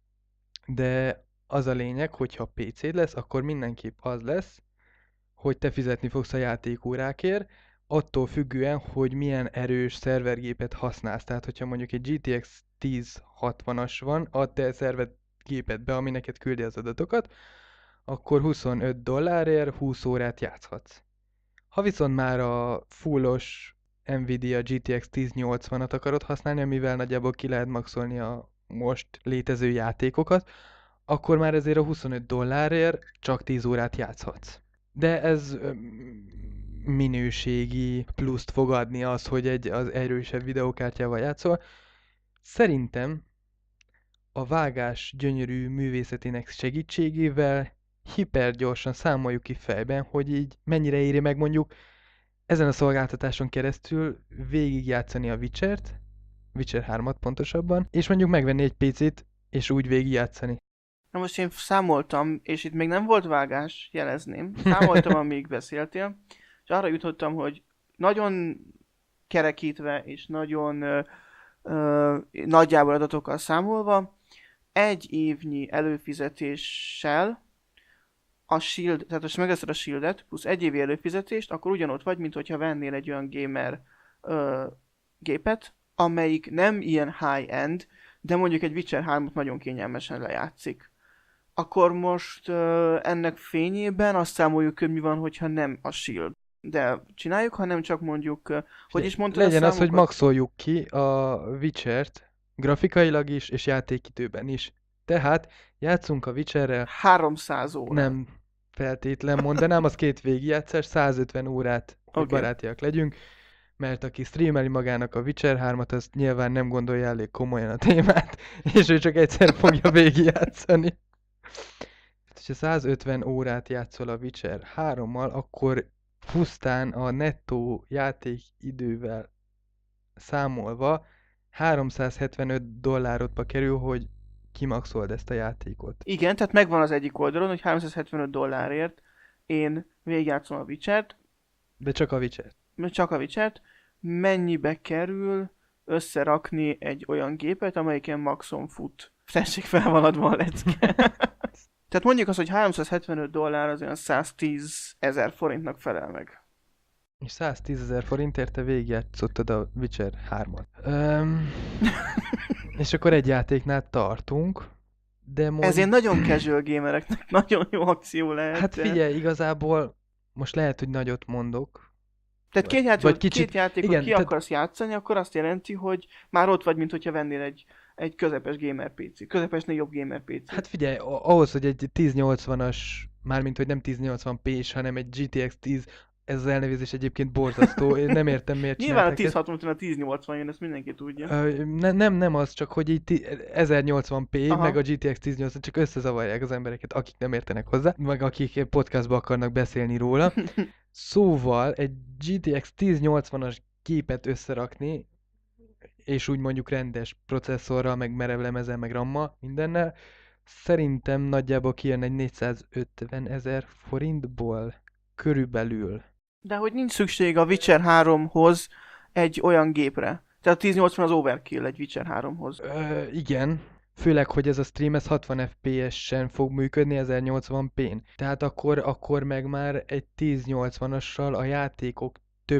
de az a lényeg, hogyha pé céd lesz, akkor mindenképp az lesz, hogy te fizetni fogsz a játékórákért, attól függően, hogy milyen erős szervergépet használsz. Tehát, hogyha mondjuk egy gé té iksz tíz hatvanas van, a te szervergépedbe, ami neked küldi az adatokat, akkor huszonöt dollárért húsz órát játszhatsz. Ha viszont már a fullos Nvidia gé té iksz tíz nyolcvanat akarod használni, amivel nagyjából ki lehet maxolni a most létező játékokat, akkor már ezért a huszonöt dollárért csak tíz órát játszhatsz. De ez ö, minőségi pluszt fog adni az, hogy egy az erősebb videókártyával játszol. Szerintem a vágás gyönyörű művészetének segítségével hipergyorsan számoljuk ki fejben, hogy így mennyire éri meg mondjuk ezen a szolgáltatáson keresztül végigjátszani a Witcher-t, Witcher hármat pontosabban, és mondjuk megvenni egy pé cét, és úgy végigjátszani. Na most én számoltam, és itt még nem volt vágás, jelezném. Számoltam, amíg beszéltél, és arra jutottam, hogy nagyon kerekítve és nagyon ö, ö, nagyjából adatokkal számolva, egy évnyi előfizetéssel a Shield, tehát most megveszed a Shieldet, plusz egy évi előfizetést, akkor ugyanott vagy, mint hogyha vennél egy olyan gamer ö, gépet, amelyik nem ilyen high-end, de mondjuk egy Witcher hármat nagyon kényelmesen lejátszik. Akkor most ö, ennek fényében azt számoljuk, hogy mi van, hogyha nem a Shield. De csináljuk, hanem csak mondjuk, ö, hogy is mondtad a Legyen az, hogy számokat? maxoljuk ki a Witcher-t, Grafikailag is, és játékidőben is. Tehát játszunk a Witcherrel, háromszáz óra. nem feltétlen mondanám, az két végigjátszás, százötven órát, hogy Oké. barátiak legyünk, mert aki streameli magának a Witcher hármat, az nyilván nem gondolja elég komolyan a témát, és ő csak egyszer fogja végigjátszani. Hát, hogyha százötven órát játszol a Witcher hárommal, akkor pusztán a nettó játékidővel számolva háromszázhetvenöt dollárotba kerül, hogy kimaxold ezt a játékot. Igen, tehát megvan az egyik oldalon, hogy háromszázhetvenöt dollárért én végigjátszom a Witchert, De csak a Witcher. csak a Witchert, mennyibe kerül összerakni egy olyan gépet, amelyiken maxon fut. Tessék, fel van adva a lecke. Tehát mondjuk azt, hogy háromszázhetvenöt dollár az olyan száztíz ezer forintnak felel meg. És száztízezer forintért te végigjátszottad a Witcher hármat. Öm, és akkor egy játéknál tartunk, de mond... Ez ilyen nagyon casual gamereknek nagyon jó akció lehet. Hát de- figyelj, igazából most lehet, hogy nagyot mondok. Tehát két, vagy- játék, vagy kicsit- két játékot igen, ki tehát- akarsz játszani, akkor azt jelenti, hogy már ott vagy, mint hogyha vennél egy, egy közepes gamer pé cé. Közepesnél jobb gamer pé cé. Hát figyelj, a- ahhoz, hogy egy tíznyolcvanas, mármint hogy nem tíznyolcvan pé-s, hanem egy gé té eksz tíz, ez az elnevezés egyébként borzasztó, én nem értem miért Nyilván a csinálták ezt. tíz hatvan után a tíz nyolcvan jön, ezt mindenki tudja. Ö, ne, nem, nem az, csak hogy így ti- ezernyolcvan pé, Aha. meg a gé té eksz tíznyolcvan, csak összezavarják az embereket, akik nem értenek hozzá, meg akik podcastba akarnak beszélni róla. Szóval egy gé té eksz tíznyolcvanas gépet összerakni, és úgy mondjuk rendes processzorral, meg merevlemezen, meg rammal, mindennel, szerintem nagyjából kijön egy négyszázötven ezer forintból körülbelül. De hogy nincs szükség a Witcher háromhoz egy olyan gépre. Tehát a tíz nyolcvan az overkill egy Witcher háromhoz. Ö, igen, főleg, hogy ez a stream ez hatvan ef pé es-en fog működni ezernyolcvan pén. Tehát akkor, akkor meg már egy tíznyolcvanassal a játékok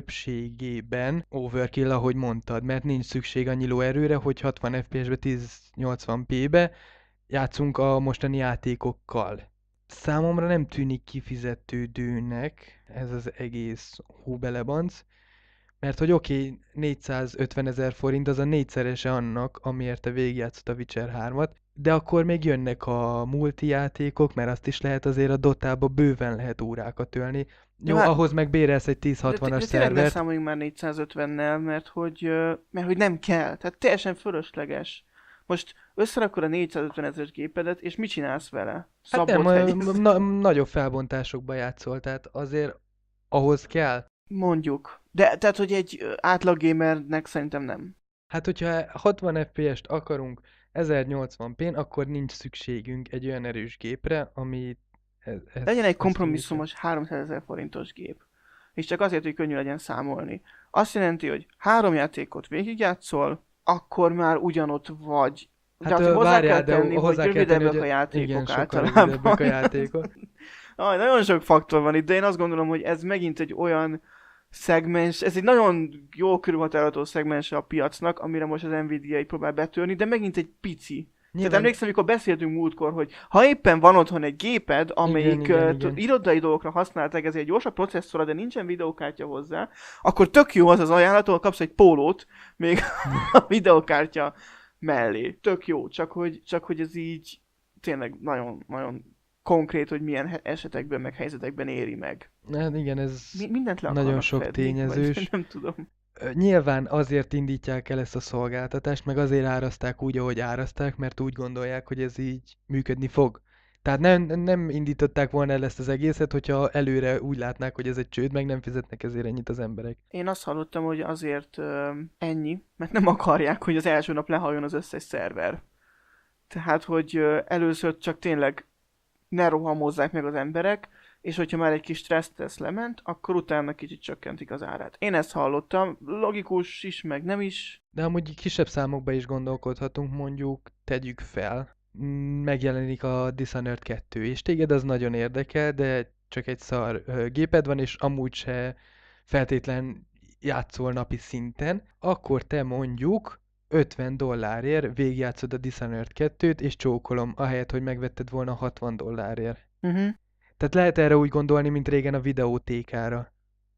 többségében overkill, ahogy mondtad, mert nincs szükség annyi lóerőre, hogy hatvan ef pé es-be ezernyolcvan pé-be játszunk a mostani játékokkal. Számomra nem tűnik kifizetődőnek ez az egész hóbelebanc, mert hogy oké, okay, négyszázötven ezer forint az a négyszerese annak, amiért te végigjátszott a Witcher hármat, de akkor még jönnek a multi játékok, mert azt is lehet azért a Dotába bőven lehet órákat ölni. Jó, hát- ahhoz meg bérelsz egy De, tíz hatvanas de tényleg ne szervert. számoljunk már négyszázötvennel, mert hogy, ö, mert hogy nem kell. Tehát teljesen fölösleges. Most összerakod a négyszázötven ezeres gépedet, és mit csinálsz vele? Hát Szabot nem, hegyez? ö, na, nagyobb felbontásokba játszol, tehát azért ahhoz kell. Mondjuk. De tehát, hogy egy ö, átlag gamernek szerintem nem. Hát, hogyha hatvan ef pé est akarunk ezernyolcvan pén, akkor nincs szükségünk egy olyan erős gépre, ami... Ez, ez, Legyen egy ezt kompromisszumos háromszázezer forintos gép. És csak azért, hogy könnyű legyen számolni. Azt jelenti, hogy három játékot végigjátszol, akkor már ugyanott vagy. De Hát hát, ö, hozzá várjál, kell de tenni, hogy hozzá kell tenni, rövidebbek hogy a játékok igen, sokkal általában. rövidebbek a játékok. Aj, nagyon sok faktor van itt, de én azt gondolom, hogy ez megint egy olyan szegmens, ez egy nagyon jó körülhatárolható szegmens a piacnak, amire most az Nvidia így próbál betörni, de megint egy pici. Tehát emlékszem, amikor beszéltünk múltkor, hogy ha éppen van otthon egy géped, amelyik igen, ö, igen. t- irodai dolgokra használták, ezért egy gyorsabb processzora, de nincsen videókártya hozzá, akkor tök jó az az ajánlat, ahol kapsz egy pólót, még a videókártya mellé. Tök jó, csak hogy, csak hogy ez így tényleg nagyon, nagyon konkrét, hogy milyen he- esetekben, meg helyzetekben éri meg. Hát igen, ez Mi, mindent le nagyon akarnak sok fedni, tényezős. Vagy nem tudom. Ö, Nyilván azért indítják el ezt a szolgáltatást, meg azért áraszták úgy, ahogy áraszták, mert úgy gondolják, hogy ez így működni fog. Tehát nem, nem indították volna el ezt az egészet, hogyha előre úgy látnák, hogy ez egy csőd, meg nem fizetnek ezért ennyit az emberek. Én azt hallottam, hogy azért ö, ennyi, mert nem akarják, hogy az első nap lehaljon az összes szerver. Tehát, hogy ö, először csak tényleg ne rohamozzák meg az emberek, és hogyha már egy kis stressztesz lement, akkor utána kicsit csökkentik az árát. Én ezt hallottam, logikus is, meg nem is. De amúgy kisebb számokba is gondolkodhatunk, mondjuk tegyük fel, mm, megjelenik a Dishonored kettő, és téged az nagyon érdekel, de csak egy szar ö, géped van, és amúgy se feltétlen játszol napi szinten, akkor te mondjuk ötven dollárért végigjátszod a Dishonored kettőt, és csókolom, ahelyett, hogy megvetted volna hatvan dollárért. Uh-huh. Tehát lehet erre úgy gondolni, mint régen a videótékára. Igen.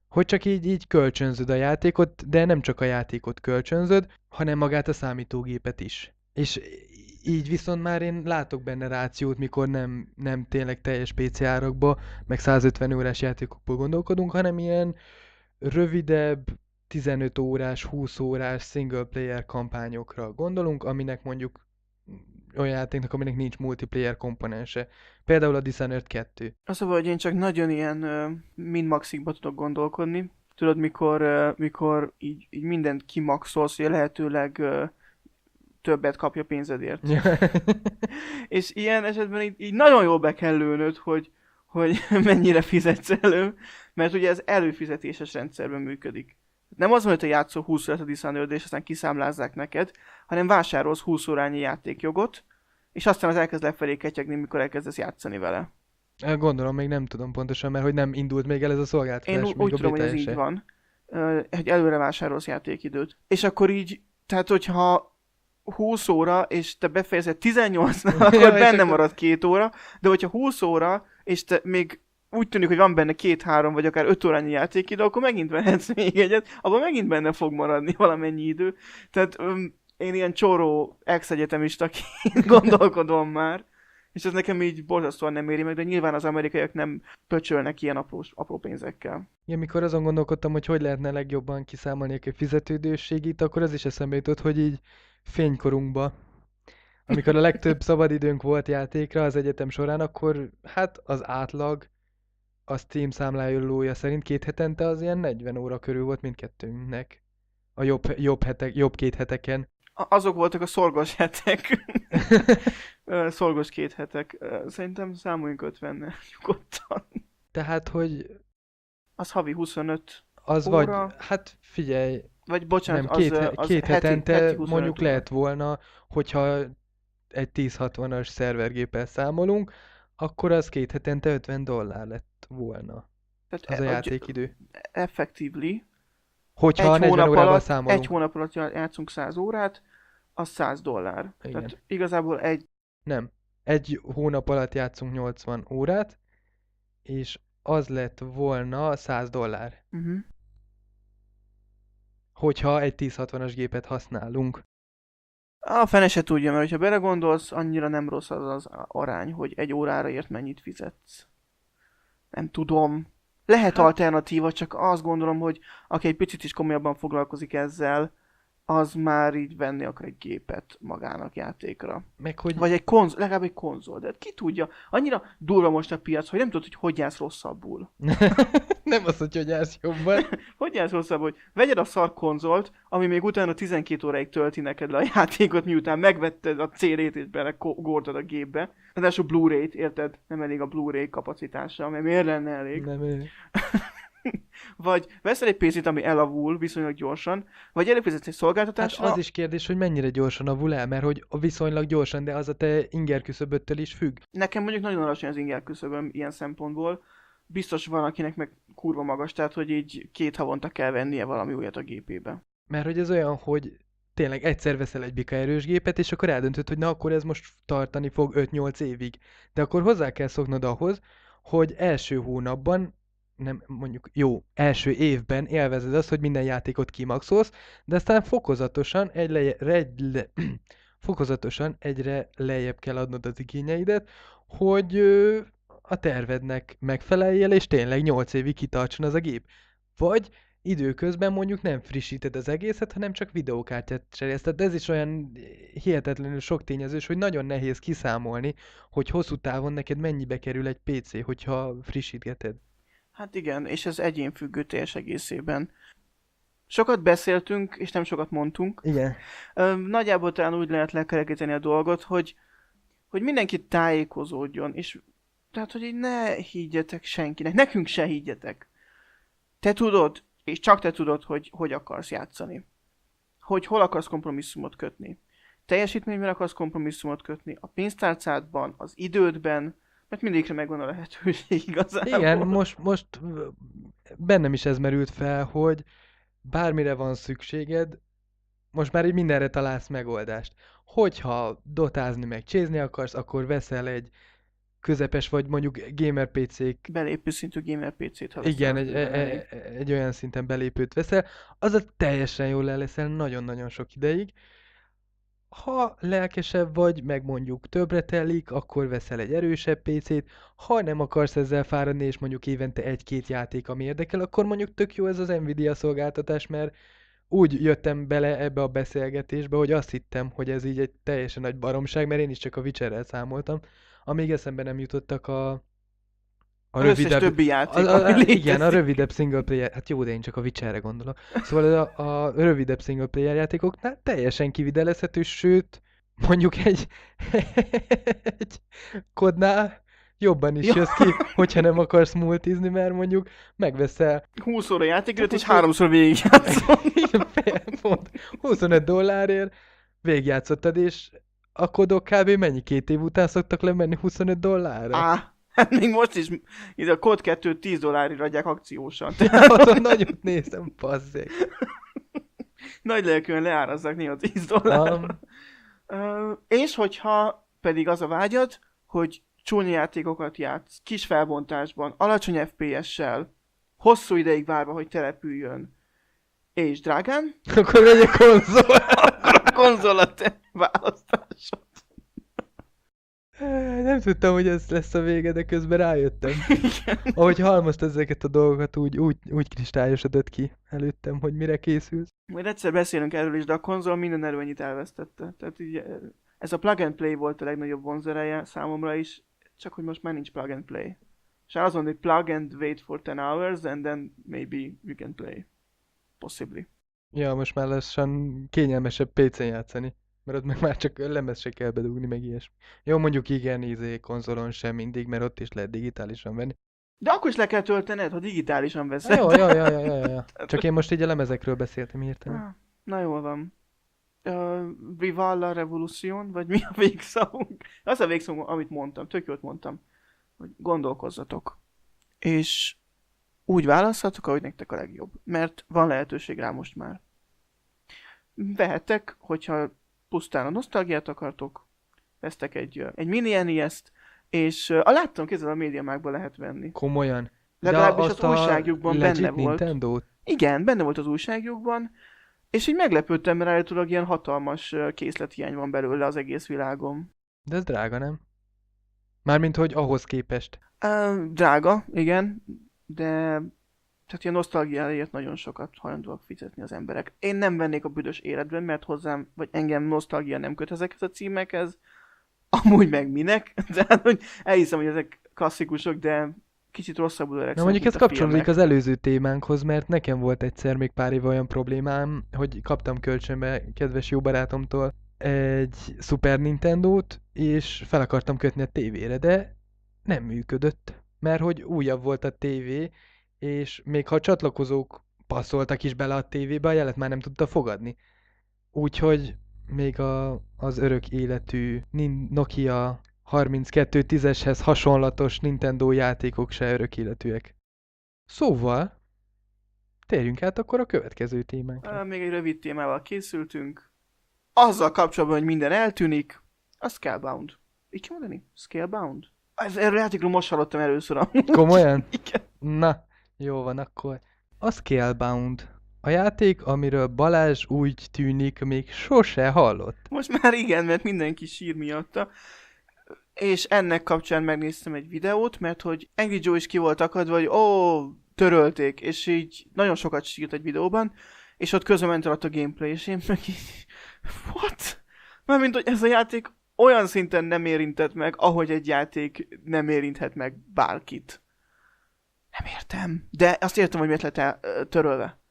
hogy csak így, így kölcsönzöd a játékot, de nem csak a játékot kölcsönzöd, hanem magát a számítógépet is. És így viszont már én látok benne rációt, mikor nem, nem tényleg teljes pé cé árakba, meg százötven órás játékokból gondolkodunk, hanem ilyen rövidebb, tizenöt órás, húsz órás single player kampányokra gondolunk, aminek mondjuk olyan játéknak, aminek nincs multiplayer komponense. Például a Dishonored kettő. Az a baj, hogy én csak nagyon ilyen uh, min-maxikba tudok gondolkodni. Tudod, mikor, uh, mikor így, így mindent kimaxolsz, hogy lehetőleg uh, többet kapja pénzedért. És ilyen esetben így, így nagyon jól be kell lőnöd, hogy, hogy mennyire fizetsz elő, mert ugye ez előfizetéses rendszerben működik. Nem az van, hogy te játszol húsz órát a Dishonored, és aztán kiszámlázzák neked, hanem vásárolsz húsz órányi játékjogot, és aztán az elkezd lefelé ketyegni, mikor elkezdesz játszani vele. Gondolom, még nem tudom pontosan, mert hogy nem indult még el ez a szolgáltatás. Én még úgy a tudom, hogy ez bétája így se. van, ö, hogy előre vásárolsz játékidőt. És akkor így, tehát hogyha húsz óra, és te befejezed tizennyolcnál, Ja, akkor és benne akkor- marad két óra, de hogyha húsz óra, és te még úgy tűnik, hogy van benne két-három, vagy akár öt órányi játékidő, akkor megint vehetsz még egyet, abban megint benne fog maradni valamennyi idő. Tehát öm, én ilyen csoró ex-egyetemistaként gondolkodom már, és ez nekem így borzasztóan nem éri meg, de nyilván az amerikaiak nem pöcsölnek ilyen apró, apró pénzekkel. Ja, mikor azon gondolkodtam, hogy hogy lehetne legjobban kiszámolni a fizetődőségét, akkor az is eszembe jutott, hogy így fénykorunkba, amikor a legtöbb szabadidőnk volt játékra az egyetem során, akkor hát az átlag a Steam számlálója szerint két hetente az ilyen negyven óra körül volt mindkettőnknek. A jobb, jobb, hetek, jobb két heteken. A- azok voltak a szorgos hetek. Ö, szorgos két hetek. Ö, Szerintem számoljunk ötvennel nyugodtan. Tehát, hogy Az havi huszonöt, az Óra. vagy, hát figyelj, vagy bocsánat, nem, az, két, ö, he- az két heti, hetente heti huszonöt mondjuk óra. lehet volna, hogyha egy tíz hatvanas szervergéppel számolunk, akkor az két hetente ötven dollár lett volna Tehát az a e- játékidő. effectively Hogyha egy negyven hónap, órával alatt, számolunk. egy hónap alatt já- játszunk száz órát, az száz dollár. Igen. Tehát igazából egy, Nem. Egy hónap alatt játszunk nyolcvan órát, és az lett volna száz dollár. uh-huh. Hogyha egy tíz hatvanas gépet használunk. A fene se tudja, mert ha belegondolsz, annyira nem rossz az az arány, hogy egy órára ért mennyit fizetsz. Nem tudom. Lehet Hát- alternatíva, csak azt gondolom, hogy aki egy picit is komolyabban foglalkozik ezzel, az már így venni akar egy gépet magának játékra. Meg hogy... Vagy egy konzol, legalább egy konzol, de hát ki tudja. Annyira durva most a piac, hogy nem tudod, hogy hogy jársz rosszabbul. Nem az, hogy hogy jársz jobban. Hogy jársz rosszabbul, hogy vegyed a szar konzolt, ami még utána tizenkét óráig tölti neked le a játékot, miután megvetted a cé dét és belegordod a gépbe. Ráadásul Blu-ray-t, érted? Nem elég a Blu-ray kapacitása, mert miért lenne elég? Nem, ő. Vagy veszel egy pé cét, ami elavul viszonylag gyorsan, vagy előfizetsz egy Hát szolgáltatásra. az is kérdés, hogy mennyire gyorsan avul el, mert hogy viszonylag gyorsan, de az a te inger küszöböttől is függ. Nekem mondjuk nagyon alacsony az inger küszöböm ilyen szempontból. Biztos van, akinek meg kurva magas, tehát hogy így két havonta kell vennie valami újat a gépébe. Mert hogy ez olyan, hogy tényleg egyszer veszel egy bika erős gépet, és akkor eldöntöd, hogy na akkor ez most tartani fog öt-nyolc évig. De akkor hozzá kell szoknod ahhoz, hogy első hónapban, nem mondjuk jó, első évben élvezed azt, hogy minden játékot kimaxolsz, de aztán fokozatosan egy leje, egy le, fokozatosan egyre lejjebb kell adnod az igényeidet, hogy ö, a tervednek megfeleljél, és tényleg nyolc évig kitartson az a gép. Vagy időközben mondjuk nem frissíted az egészet, hanem csak videókártyát cserélsz. Tehát ez is olyan hihetetlenül sok tényezős, hogy nagyon nehéz kiszámolni, hogy hosszú távon neked mennyibe kerül egy pé cé, hogyha frissítgeted. Hát igen, és ez egyénfüggő teljes egészében. Sokat beszéltünk, és nem sokat mondtunk. Igen. Ö, Nagyjából talán úgy lehet lekerekíteni a dolgot, hogy, hogy mindenki tájékozódjon, és tehát, hogy így ne higgyetek senkinek, nekünk se higgyetek. Te tudod, és csak te tudod, hogy hogy akarsz játszani. Hogy hol akarsz kompromisszumot kötni. Teljesítményben akarsz kompromisszumot kötni, a pénztárcádban, az idődben, mert mindegyikre megvan a lehetőség igazából. Igen, most, most ö, bennem is ez merült fel, hogy bármire van szükséged, most már így mindenre találsz megoldást. Hogyha dotázni meg csézni akarsz, akkor veszel egy közepes vagy mondjuk gamer pé cék, Belépő szintű gamer pé cét, ha igen, veszel, az egy, e- bőven elég. e- egy olyan szinten belépőt veszel, az a teljesen jól el leszel nagyon-nagyon sok ideig. Ha lelkesebb vagy, meg mondjuk többre telik, akkor veszel egy erősebb pé cét. Ha nem akarsz ezzel fáradni, és mondjuk évente egy-két játék, ami érdekel, akkor mondjuk tök jó ez az Nvidia szolgáltatás, mert úgy jöttem bele ebbe a beszélgetésbe, hogy azt hittem, hogy ez így egy teljesen nagy baromság, mert én is csak a Witcherrel számoltam, amíg eszembe nem jutottak a, a Az összes rövidebb, többi a, játék, a, ami a, igen, a létezik. rövidebb single player, hát jó, de én csak a Witcherre gondolok. Szóval a, a rövidebb single player játékoknál teljesen kividelezhető, sőt, mondjuk egy, egy kodnál jobban is Ja, jössz ki, hogyha nem akarsz multizni, mert mondjuk megveszel húsz óra játékot, és húsz óra- háromszor végigjátszom. fél pont, huszonöt dollárért végigjátszottad, és a kodok kb. Mennyi két év után szoktak lemenni huszonöt dollárra? Á, hát még most is, itt a kód kettő tíz dollárra adják akciósan. Azon nagyot néztem, passzék. Nagy lelkűen leárazzák néha tíz dollárra. Uh, és hogyha pedig az a vágyad, hogy csúnya játékokat játsz, kis felbontásban, alacsony ef pé es-sel, hosszú ideig várva, hogy települjön, és drágán, Akkor megy a konzol. akkor a konzol a te választásod. Nem tudtam, hogy ez lesz a vége, de közben rájöttem. Igen. Ahogy halmozta ezeket a dolgokat, úgy, úgy, úgy kristályosodott ki előttem, hogy mire készülsz. Majd egyszer beszélünk erről is, de a konzol minden előnyit elvesztette. Tehát így, eh, ez a plug and play volt a legnagyobb vonzereje számomra is, csak hogy most már nincs plug and play. És azt mondom, hogy plug and wait for ten hours, and then maybe you can play. Possibly. Ja, most már lassan kényelmesebb pé cén játszani. Mert ott meg már csak lemez se kell bedugni, meg ilyesmi. Jó, mondjuk igen, izé, konzolon sem mindig, mert ott is lehet digitálisan venni. De akkor is le kell töltened, ha digitálisan Na, veszed. jó, jó, jó, jó, jó, jó. Csak én most így a lemezekről beszéltem hirtelen. Ah, na jól van. Uh, Vivalla Revolution, vagy mi a végszavunk? Az a végszavunk, amit mondtam, tök jót mondtam, hogy gondolkozzatok. És úgy választhatok, ahogy nektek a legjobb. Mert van lehetőség rá most már. Vehettek, hogyha pusztán a nosztalgiát akartok, vesztek egy, egy mini en i es-t, és uh, a láttam kézzel a MediaMarktban lehet venni. Komolyan. Legalábbis De az azt a újságjukban legit benne volt. Nintendo-t? Igen, benne volt az újságjukban, és így meglepődtem, mert állítólag ilyen hatalmas ö, készlethiány van belőle az egész világon. De ez drága, nem? Mármint, hogy ahhoz képest. Uh, drága, igen, de tehát ilyen nosztalgiáért nagyon sokat hajlandóak fizetni az emberek. Én nem vennék a büdös életben, mert hozzám, vagy engem nosztalgia nem köt ezekhez a címekhez. Amúgy meg minek? Tehát, hogy elhiszem, hogy ezek klasszikusok, de kicsit rosszabbul öregszem, Na mondjuk ez mint a kapcsolódik filmek. az előző témánkhoz, mert nekem volt egyszer még pár éve olyan problémám, hogy kaptam kölcsönbe kedves jó barátomtól egy Super Nintendo-t, és fel akartam kötni a tévére, de nem működött, mert hogy újabb volt a tévé, és még ha a csatlakozók passzoltak is bele a tévébe, a jelet már nem tudta fogadni. Úgyhogy még a, az örök életű Nin- Nokia harminckettő tízeshez hasonlatos Nintendo játékok se örök életűek. Szóval, térjünk át akkor a következő témánkra. Uh, még egy rövid témával készültünk. Azzal kapcsolatban, hogy minden eltűnik, a Scalebound. Így kell mondani? Scalebound? Ez, erről a játékról most hallottam először amúgy. Komolyan? Igen. Na, jó van akkor. A Scalebound. A játék, amiről Balázs úgy tűnik még sose hallott. Most már igen, mert mindenki sír miatta. És ennek kapcsán megnéztem egy videót, mert hogy Angry Joe is ki volt akadva, hogy ó, törölték, és így nagyon sokat sírt egy videóban, és ott közben ment alatt a gameplay, és én meg így, what? Mármint, hogy ez a játék olyan szinten nem érintett meg, ahogy egy játék nem érinthet meg bárkit. Nem értem. De azt értem, hogy miért lett el, ö, törölve.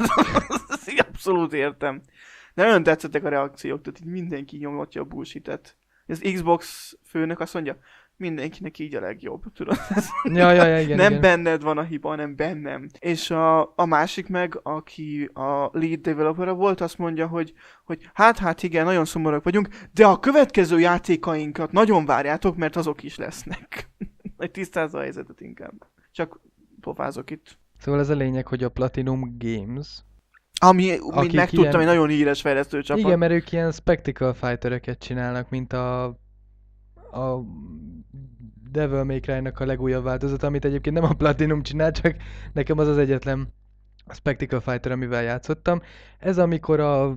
Ezt így abszolút értem. De nagyon tetszettek a reakciók, tehát így mindenki nyomatja a bullshit-et. Az Xbox főnök azt mondja, mindenkinek így a legjobb, tudod? Ja, ja, ja, igen, nem igen. benned van a hiba, hanem bennem. És a, a másik meg, aki a lead developer volt, azt mondja, hogy, hogy hát, hát igen, nagyon szomorúak vagyunk, de a következő játékainkat nagyon várjátok, mert azok is lesznek. Egy tisztázza a helyzetet inkább. Csak pofázok itt. Szóval ez a lényeg, hogy a Platinum Games... Ami, mint Akik megtudtam, ilyen- egy nagyon híres fejlesztő csapat. Igen, mert ők ilyen spectacle fightereket csinálnak, mint a... a Devil May Cry-nak a legújabb változata, amit egyébként nem a Platinum csinál, csak nekem az az egyetlen Spectacle Fighter, amivel játszottam. Ez amikor a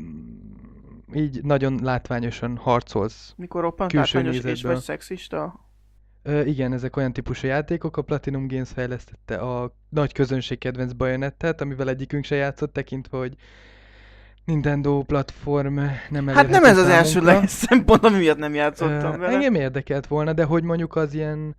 így nagyon látványosan harcolsz Mikor roppant külső látványos és nézetből. vagy szexista? Ö, igen, ezek olyan típusú játékok, a Platinum Games fejlesztette a nagy közönség kedvenc Bayonettet, amivel egyikünk se játszott, tekintve, hogy Nintendo platform nem Hát nem elérhető ez az számunkra. elsődleges szempont, ami miatt nem játszottam Ö, vele. engem érdekelt volna, de hogy mondjuk az ilyen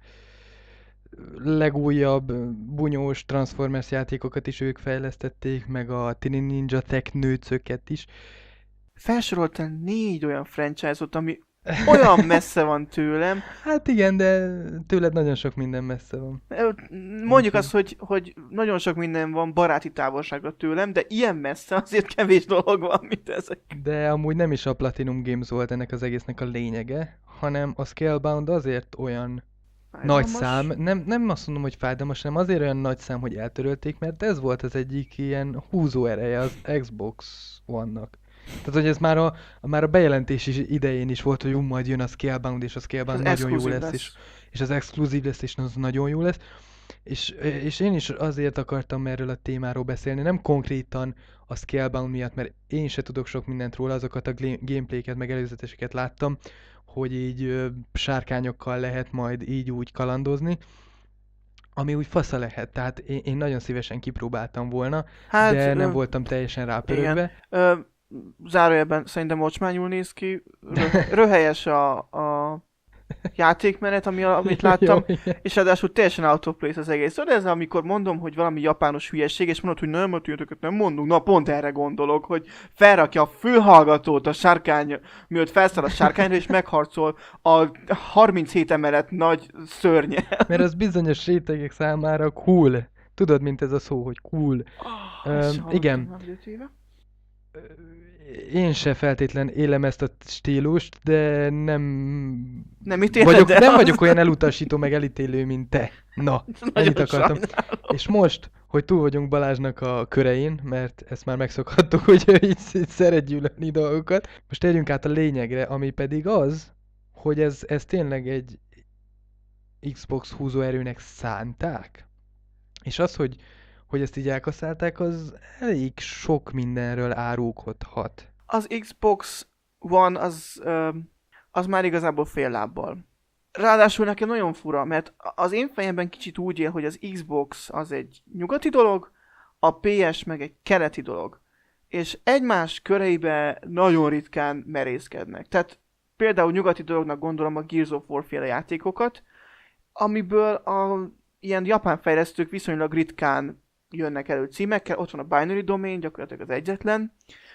legújabb bunyós Transformers játékokat is ők fejlesztették, meg a Tiny Ninja Technőcöket is. Felsoroltál négy olyan franchise-ot, ami olyan messze van tőlem. Hát igen, de tőled nagyon sok minden messze van. Mondjuk Úgyhogy- azt, hogy, hogy nagyon sok minden van baráti távolságra tőlem, de ilyen messze azért kevés dolog van, mint ezek. De amúgy nem is a Platinum Games volt ennek az egésznek a lényege, hanem a Scalebound azért olyan nagy szám, nem, nem azt mondom, hogy fájdalmas, hanem azért olyan nagy szám, hogy eltörölték, mert ez volt az egyik ilyen húzó ereje az Xbox One-nak. Tehát, hogy ez már a, már a bejelentés is idején is volt, hogy ú, majd jön a Scalebound, és a Scalebound Az nagyon jó exkluzív lesz, és, és az exkluzív lesz, és az nagyon jó lesz. És, és én is azért akartam erről a témáról beszélni, nem konkrétan a Scalebound miatt, mert én se tudok sok mindent róla, azokat a gla- gameplayket, meg előzeteseket láttam, hogy így ö, sárkányokkal lehet majd így úgy kalandozni, ami úgy fasza lehet, tehát én, én nagyon szívesen kipróbáltam volna, Hát, de nem ö, voltam teljesen rápörögve. Ö, zárójelben szerintem ocsmányul néz ki. Rö- röhelyes a, a játékmenet, ami, amit láttam. Jó, igen. És ráadásul teljesen out of place az egész. Szóval ez, amikor mondom, hogy valami japános hülyeség, és mondod, hogy nem, a ilyeneket nem mondunk, na pont erre gondolok, hogy felrakja a fülhallgatót a sárkány, mielőtt felszáll a sárkányra, és megharcol a harminchét emelet nagy szörnye. Mert az bizonyos rétegek számára cool. Tudod, mint ez a szó, hogy cool. Oh, Öm, igen. Én se feltétlen élem ezt a stílust, de nem... Nem ítéled vagyok, el nem azt. vagyok olyan elutasító, meg elítélő, mint te. Na, ennyit akartam. sajnálom. És most, hogy túl vagyunk Balázsnak a körein, mert ezt már megszokhattuk, hogy ő így, így szeret gyűlölni dolgokat. Most térjünk át a lényegre, ami pedig az, hogy ez, ez tényleg egy Xbox húzóerőnek szánták. És az, hogy, hogy ezt így elkaszálták, az elég sok mindenről árulkodhat. Az Xbox One az, ö, az már igazából fél lábbal. Ráadásul nekem nagyon fura, mert az én fejemben kicsit úgy él, hogy az Xbox az egy nyugati dolog, a pé es meg egy keleti dolog. És egymás köreibe nagyon ritkán merészkednek. Tehát például nyugati dolognak gondolom a Gears of War féle játékokat, amiből a ilyen japán fejlesztők viszonylag ritkán jönnek elő címekkel. Ott van a Binary Domain, gyakorlatilag az egyetlen.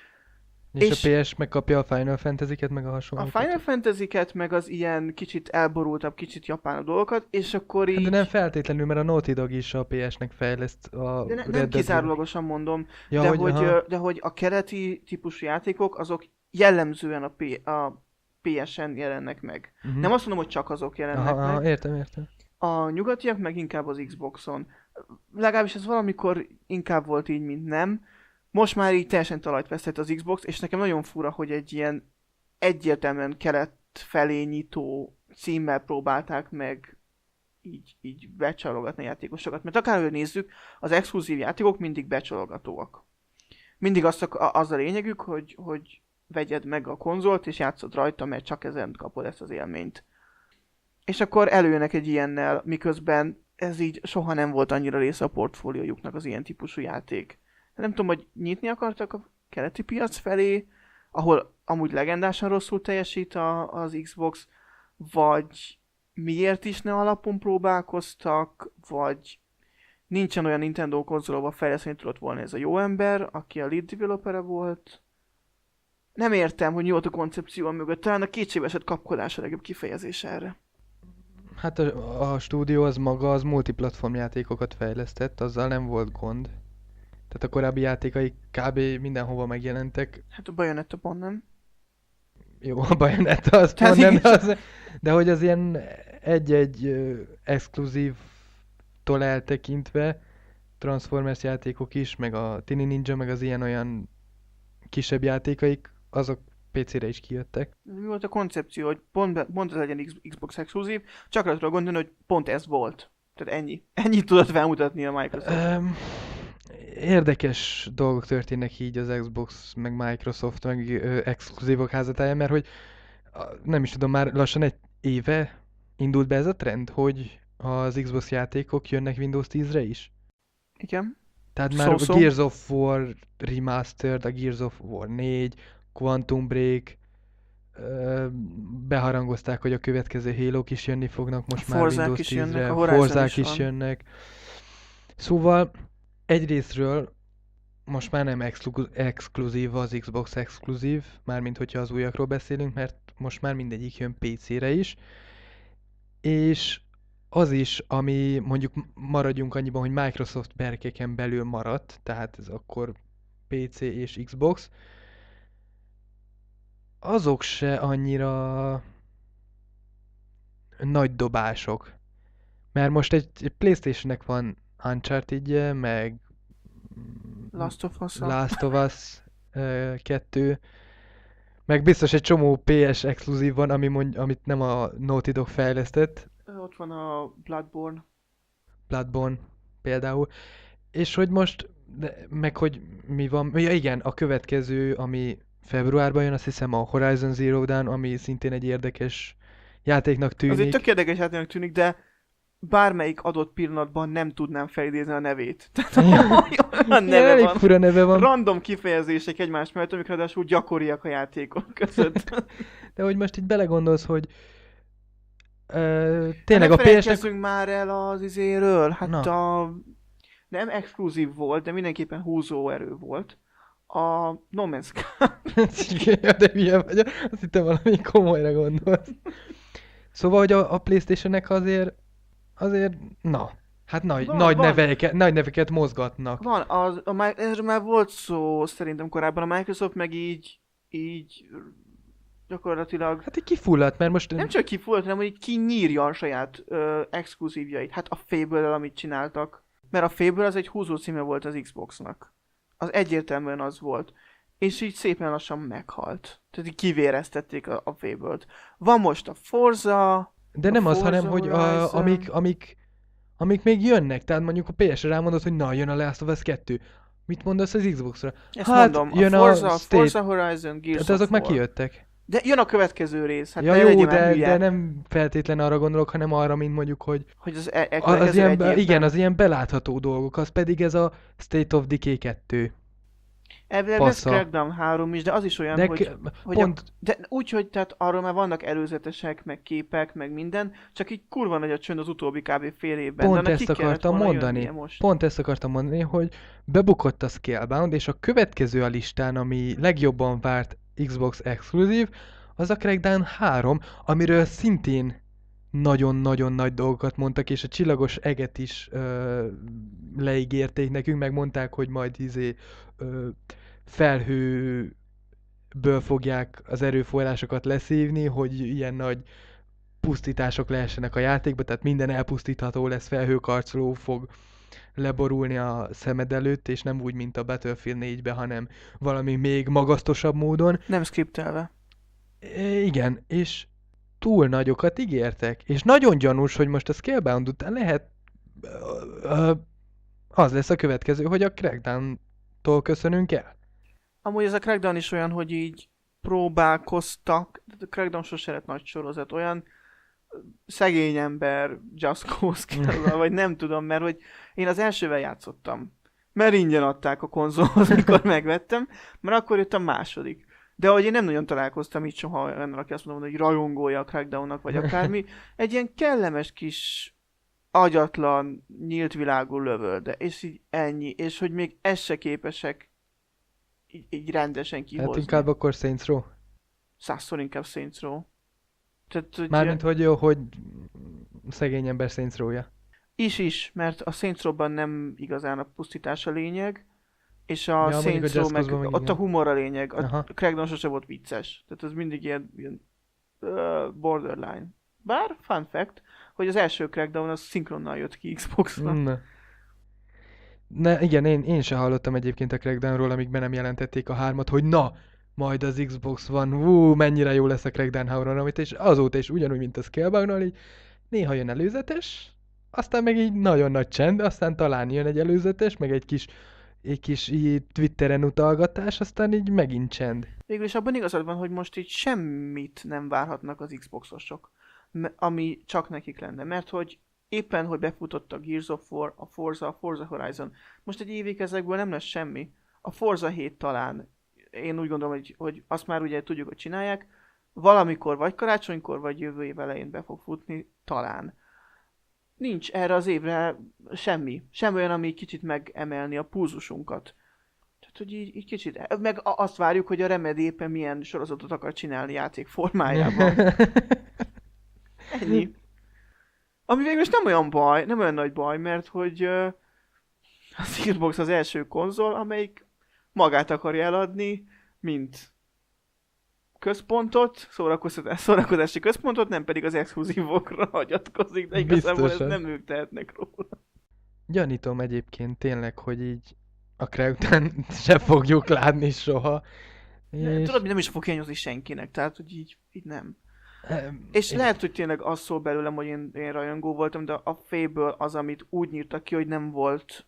És, És- a pé es megkapja a Final Fantasy-ket, meg a A hasonlókat. Final Fantasy-ket, meg az ilyen kicsit elborultabb, kicsit japánabb dolgokat, és akkor így... Hát de nem feltétlenül, mert a Naughty Dog is a pé esnek fejleszt a de ne, Red nem Dead kizárólagosan mondom, Ja, de, hogy, hogy, aha. ö, de hogy a keleti típusú játékok, azok jellemzően a, P- a pé esen jelennek meg. Mhm. Nem azt mondom, hogy csak azok jelennek Aha, meg. aha, értem, értem. A nyugatiak meg inkább az Xboxon. Legalábbis ez valamikor inkább volt így, mint nem. Most már így teljesen talajt vesztett az Xbox, és nekem nagyon fura, hogy egy ilyen egyértelműen kelet felé nyitó címmel próbálták meg így, így becsalogatni a játékosokat. Mert akárhogy nézzük, az exkluzív játékok mindig becsalogatóak. Mindig azt a, az a lényegük, hogy, hogy vegyed meg a konzolt, és játszod rajta, mert csak ezen kapod ezt az élményt. És akkor előjönnek egy ilyennel, miközben ez így soha nem volt annyira része a portfóliójuknak az ilyen típusú játék. Nem tudom, hogy nyitni akartak a keleti piac felé, ahol amúgy legendásan rosszul teljesít a, az Xbox, vagy miért is ne alapon próbálkoztak, vagy nincsen olyan Nintendo konzol, ahol fejleszteni tudott volna ez a jó ember, aki a lead developere volt. Nem értem, hogy mi volt a koncepció mögött, talán a kétségbeesett kapkodás a legjobb kifejezés erre. Hát a, a stúdió az maga az multiplatform játékokat fejlesztett, azzal nem volt gond. Tehát a korábbi játékai kb. Mindenhova megjelentek. Hát a Bayonetta pont nem. Jó, a Bayonetta az Tehát pont nem, így- de, az, de hogy az ilyen egy-egy ö, exkluzívtól eltekintve Transformers játékok is, meg a Tiny Ninja, meg az ilyen olyan kisebb játékaik, azok pé cére is kijöttek. Mi volt a koncepció, hogy pont, pont ez legyen Xbox exkluzív, csak arra tudok gondolni, hogy pont ez volt. Tehát ennyi. Ennyit tudott felmutatni a Microsoft. Um, érdekes dolgok történnek így az Xbox, meg Microsoft, meg ö, exkluzívok házatáján, mert hogy a, nem is tudom, már lassan egy éve indult be ez a trend, hogy az Xbox játékok jönnek Windows tízre is. Igen. Tehát már a Szó-szó. Gears of War Remastered, a Gears of War négy, Quantum Break, ö, beharangozták, hogy a következő Halo-k is jönni fognak most A már Forzák Windows is jönnek, tízre, a Horizon Forzák is is van. jönnek. Szóval egyrésztről most már nem exklu- exkluzív az Xbox exkluzív, mármint hogyha az újakról beszélünk, mert most már mindegyik jön pé cére is, és az is, ami mondjuk maradjunk annyiban, hogy Microsoft berkeken belül maradt, tehát ez akkor pé cé és Xbox, azok se annyira nagy dobások. Mert most egy, egy PlayStation-nek van Uncharted-je, meg Last of Us. Last of Us kettő, meg biztos egy csomó pé es exkluzív van, ami mond, amit nem a Naughty Dog fejlesztett, Ott van a Bloodborne. Bloodborne például, és hogy most, de, meg hogy mi van, ja igen, a következő, ami februárban jön, azt hiszem a Horizon Zero Dawn, ami szintén egy érdekes játéknak tűnik. Az egy tök érdekes játéknak tűnik, de bármelyik adott pillanatban nem tudnám felidézni a nevét. Tehát Ja. olyan Igen, neve elég van. fura neve van. Random kifejezések egymás mellett, amik ráadásul gyakoriak a játékok között. De hogy most itt belegondolsz, hogy ö, Tényleg tényleg a a pé esnek... felejtkezzünk már el az izéről. Hát Na. a... Nem exkluzív volt, de mindenképpen húzó erő volt. A No Man's Sky. Ja, de hülye vagy, azt hittem valami komolyra gondolsz. Szóval, hogy a, a PlayStation-nek azért, azért, na, hát nagy, Van, nagy, van. neveket, nagy neveket mozgatnak. Van, az, a, Mi- erről már volt szó szerintem korábban, a Microsoft meg így, így gyakorlatilag Hát így kifulladt, mert most... nem csak kifulladt, hanem hogy kinyírja a saját ö, exkluzívjait. Hát a Fable-el, amit csináltak. Mert a Fable az egy húzó címe volt az Xboxnak. Az egyértelműen az volt. És így szépen lassan meghalt. Tehát így kivéreztették a, a Fable-t. Van most a Forza... De nem a az, Forza hanem, hogy a, Horizon. amik, amik, amik még jönnek. Tehát mondjuk a pé esre rámondod, hogy na, jön a Last of Us kettő. Mit mondasz az Xboxra? Ezt Hát, mondom, a jön Forza, a a State. Forza Horizon, Gears De azok of már War. kijöttek. De jön a következő rész. Hát Ja ne jó, legyél már de, hülye, de nem feltétlen arra gondolok, hanem arra, mint mondjuk, hogy hogy az, e- e- a- az következő ilyen, egyértelmű. igen, az ilyen belátható dolgok, az pedig ez a State of Decay kettő. Elvileg lesz Passza. Crackdown három is, de az is olyan, De hogy, k- hogy pont, a, de úgy, hogy tehát arról már vannak előzetesek, meg képek, meg minden, csak így kurva nagy a csönd az utóbbi kb. Fél évben. Pont de annak ezt ki kellett akartam volna mondani. jönnie most. Pont ezt akartam mondani, hogy bebukott a Scalebound, és a következő a listán, ami legjobban várt Xbox exkluzív, az a Crackdown három, amiről szintén nagyon-nagyon nagy dolgokat mondtak, és a csillagos eget is ö, leígérték nekünk, meg mondták, hogy majd izé ö, felhőből fogják az erőforrásokat leszívni, hogy ilyen nagy pusztítások lehessenek a játékba, tehát minden elpusztítható lesz, felhőkarcoló fog leborulni a szemed előtt, és nem úgy, mint a Battlefield négyben, hanem valami még magasztosabb módon. Nem skriptelve. E, igen, és túl nagyokat ígértek, és nagyon gyanús, hogy most a Scalebound után lehet ö, ö, az lesz a következő, hogy a Crackdown-tól köszönünk el. Amúgy ez a Crackdown is olyan, hogy így próbálkoztak, de a Crackdown sose lett nagy sorozat, olyan szegény ember Just Cause kell, vagy nem tudom, mert hogy én az elsővel játszottam. Mert ingyen adták a konzolhoz, mikor megvettem, mert akkor jött a második. De hogy én nem nagyon találkoztam így soha olyan, aki azt mondom, hogy rajongója a Crackdownnak, vagy akármi. Egy ilyen kellemes kis agyatlan, nyílt világú lövölde, és így ennyi, és hogy még ezt se képesek így, így rendesen kihozni. Hát inkább akkor Saints Row. Százszor inkább Saints Row. Tehát, hogy Mármint, hogy jó, hogy szegény ember Saints Row-ja. is is, mert a Saints Row-ban nem igazán a pusztítás a lényeg, és a Ja, mondjuk a Saints Row Just meg, Cause-ban meg ott a igen. humor a lényeg. A Aha. Crackdown sose volt vicces. Tehát ez mindig ilyen, ilyen uh, borderline. Bár, fun fact, hogy az első Crackdown az szinkronnal jött ki Xbox-ra. Na. Ne, igen, én, én sem hallottam egyébként a Crackdownról, amíg be nem jelentették a hármat, hogy na, majd az Xbox van, hú, mennyire jó lesz a Crackdown Horror, amit és azóta is ugyanúgy, mint a Scalebound-nal, így néha jön előzetes, aztán meg így nagyon nagy csend, aztán talán jön egy előzetes, meg egy kis, egy kis így Twitteren utalgatás, aztán így megint csend. Végül is abban igazad van, hogy most így semmit nem várhatnak az Xboxosok, ami csak nekik lenne, mert hogy éppen, hogy befutott a Gears of War, a Forza, a Forza Horizon, most egy évig ezekből nem lesz semmi. A Forza hét talán, én úgy gondolom, hogy, hogy azt már ugye tudjuk, hogy csinálják, valamikor vagy karácsonykor, vagy jövő év elején be fog futni, talán. Nincs erre az évre semmi. Semmi olyan, ami kicsit megemelni a pulzusunkat. Tehát, hogy így, így kicsit... Meg azt várjuk, hogy a Remedy éppen milyen sorozatot akar csinálni játék formájában. Ennyi. Ami végül is nem olyan baj, nem olyan nagy baj, mert hogy uh, az Xbox az első konzol, amelyik magát akarja eladni, mint központot, szórakoztatás, szórakozási központot, nem pedig az exkluzívokra hagyatkozik, de igazából Biztosan. ezt nem ők tehetnek róla. Gyanítom egyébként tényleg, hogy így a Crackdown se fogjuk látni soha. Ne, És... tudod, mi nem is fog hiányozni senkinek, tehát hogy így, így nem. Em, És én- lehet, hogy tényleg az szól belőlem, hogy én, én rajongó voltam, de a Fable az, amit úgy nyírtak ki, hogy nem volt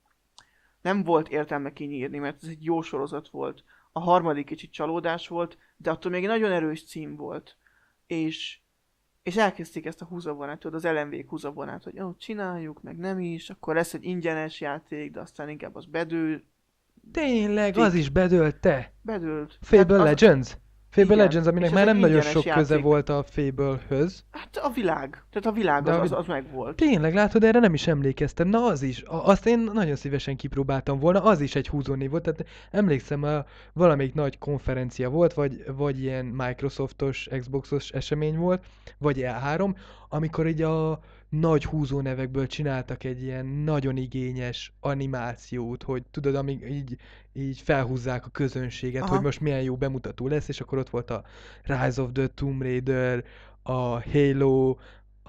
nem volt értelme kinyírni, mert ez egy jó sorozat volt. A harmadik kicsit csalódás volt, de attól még egy nagyon erős cím volt. És, és elkezdték ezt a húzavonát, tudod, az el em vé-k húzavonát, hogy ó, csináljuk, meg nem is, akkor lesz egy ingyenes játék, de aztán inkább az bedől, Tényleg, az is bedőlt te. bedőlt. Fable Tehát az, Legends? Fable igen, Legends, aminek és már ez nem egy nagyon ingyenes sok köze játék. volt a Fable-höz. Hát a világ, tehát a világ De az, a az, vi- az meg volt. Tényleg, látod, erre nem is emlékeztem. Na az is, a- azt én nagyon szívesen kipróbáltam volna, az is egy húzónév volt. Tehát emlékszem, a, valamelyik nagy konferencia volt, vagy, vagy ilyen Microsoftos, Xboxos esemény volt, vagy E három, amikor így a nagy húzónevekből csináltak egy ilyen nagyon igényes animációt, hogy tudod, amíg így, így felhúzzák a közönséget, Aha. hogy most milyen jó bemutató lesz, és akkor ott volt a Rise of the Tomb Raider, a Halo,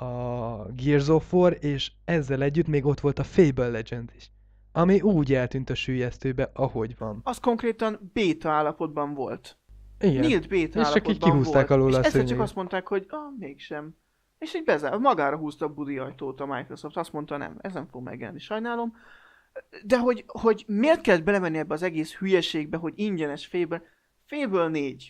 a Gears of War, és ezzel együtt még ott volt a Fable Legends is, ami úgy eltűnt a süllyesztőbe, ahogy van. Az konkrétan béta állapotban volt. Igen. Nyílt béta És csak így állapotban kihúzták volt. alól És a egyszer csak szőnyegét. azt mondták, hogy ah, mégsem. És így bezár, magára húzta a budi ajtót a Microsoft, azt mondta nem, ez nem fog megjelenni, sajnálom. De hogy, hogy miért kellett belemenni ebbe az egész hülyeségbe, hogy ingyenes Fable, Fable négy.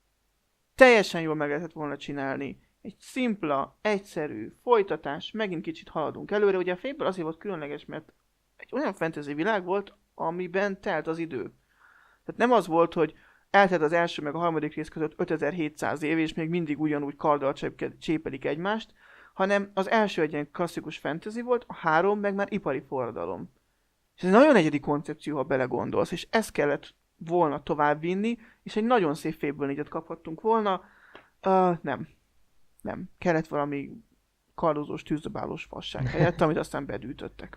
Teljesen jól meg lehetett volna csinálni. Egy szimpla, egyszerű folytatás, megint kicsit haladunk előre. Ugye a Fable azért volt különleges, mert egy olyan fantasy világ volt, amiben telt az idő. Tehát nem az volt, hogy eltelt az első meg a harmadik rész között ötezer-hétszáz év, és még mindig ugyanúgy karddal csépke- csépelik egymást, hanem az első egy ilyen klasszikus fantasy volt, a három meg már ipari forradalom. És ez egy nagyon egyedi koncepció, ha belegondolsz, és ezt kellett volna tovább vinni, és egy nagyon szép Fable négyet kaphattunk volna. Uh, nem. Nem. Kellett valami kardozós, tűzdobálós fasság helyett, amit aztán bedűtöttek.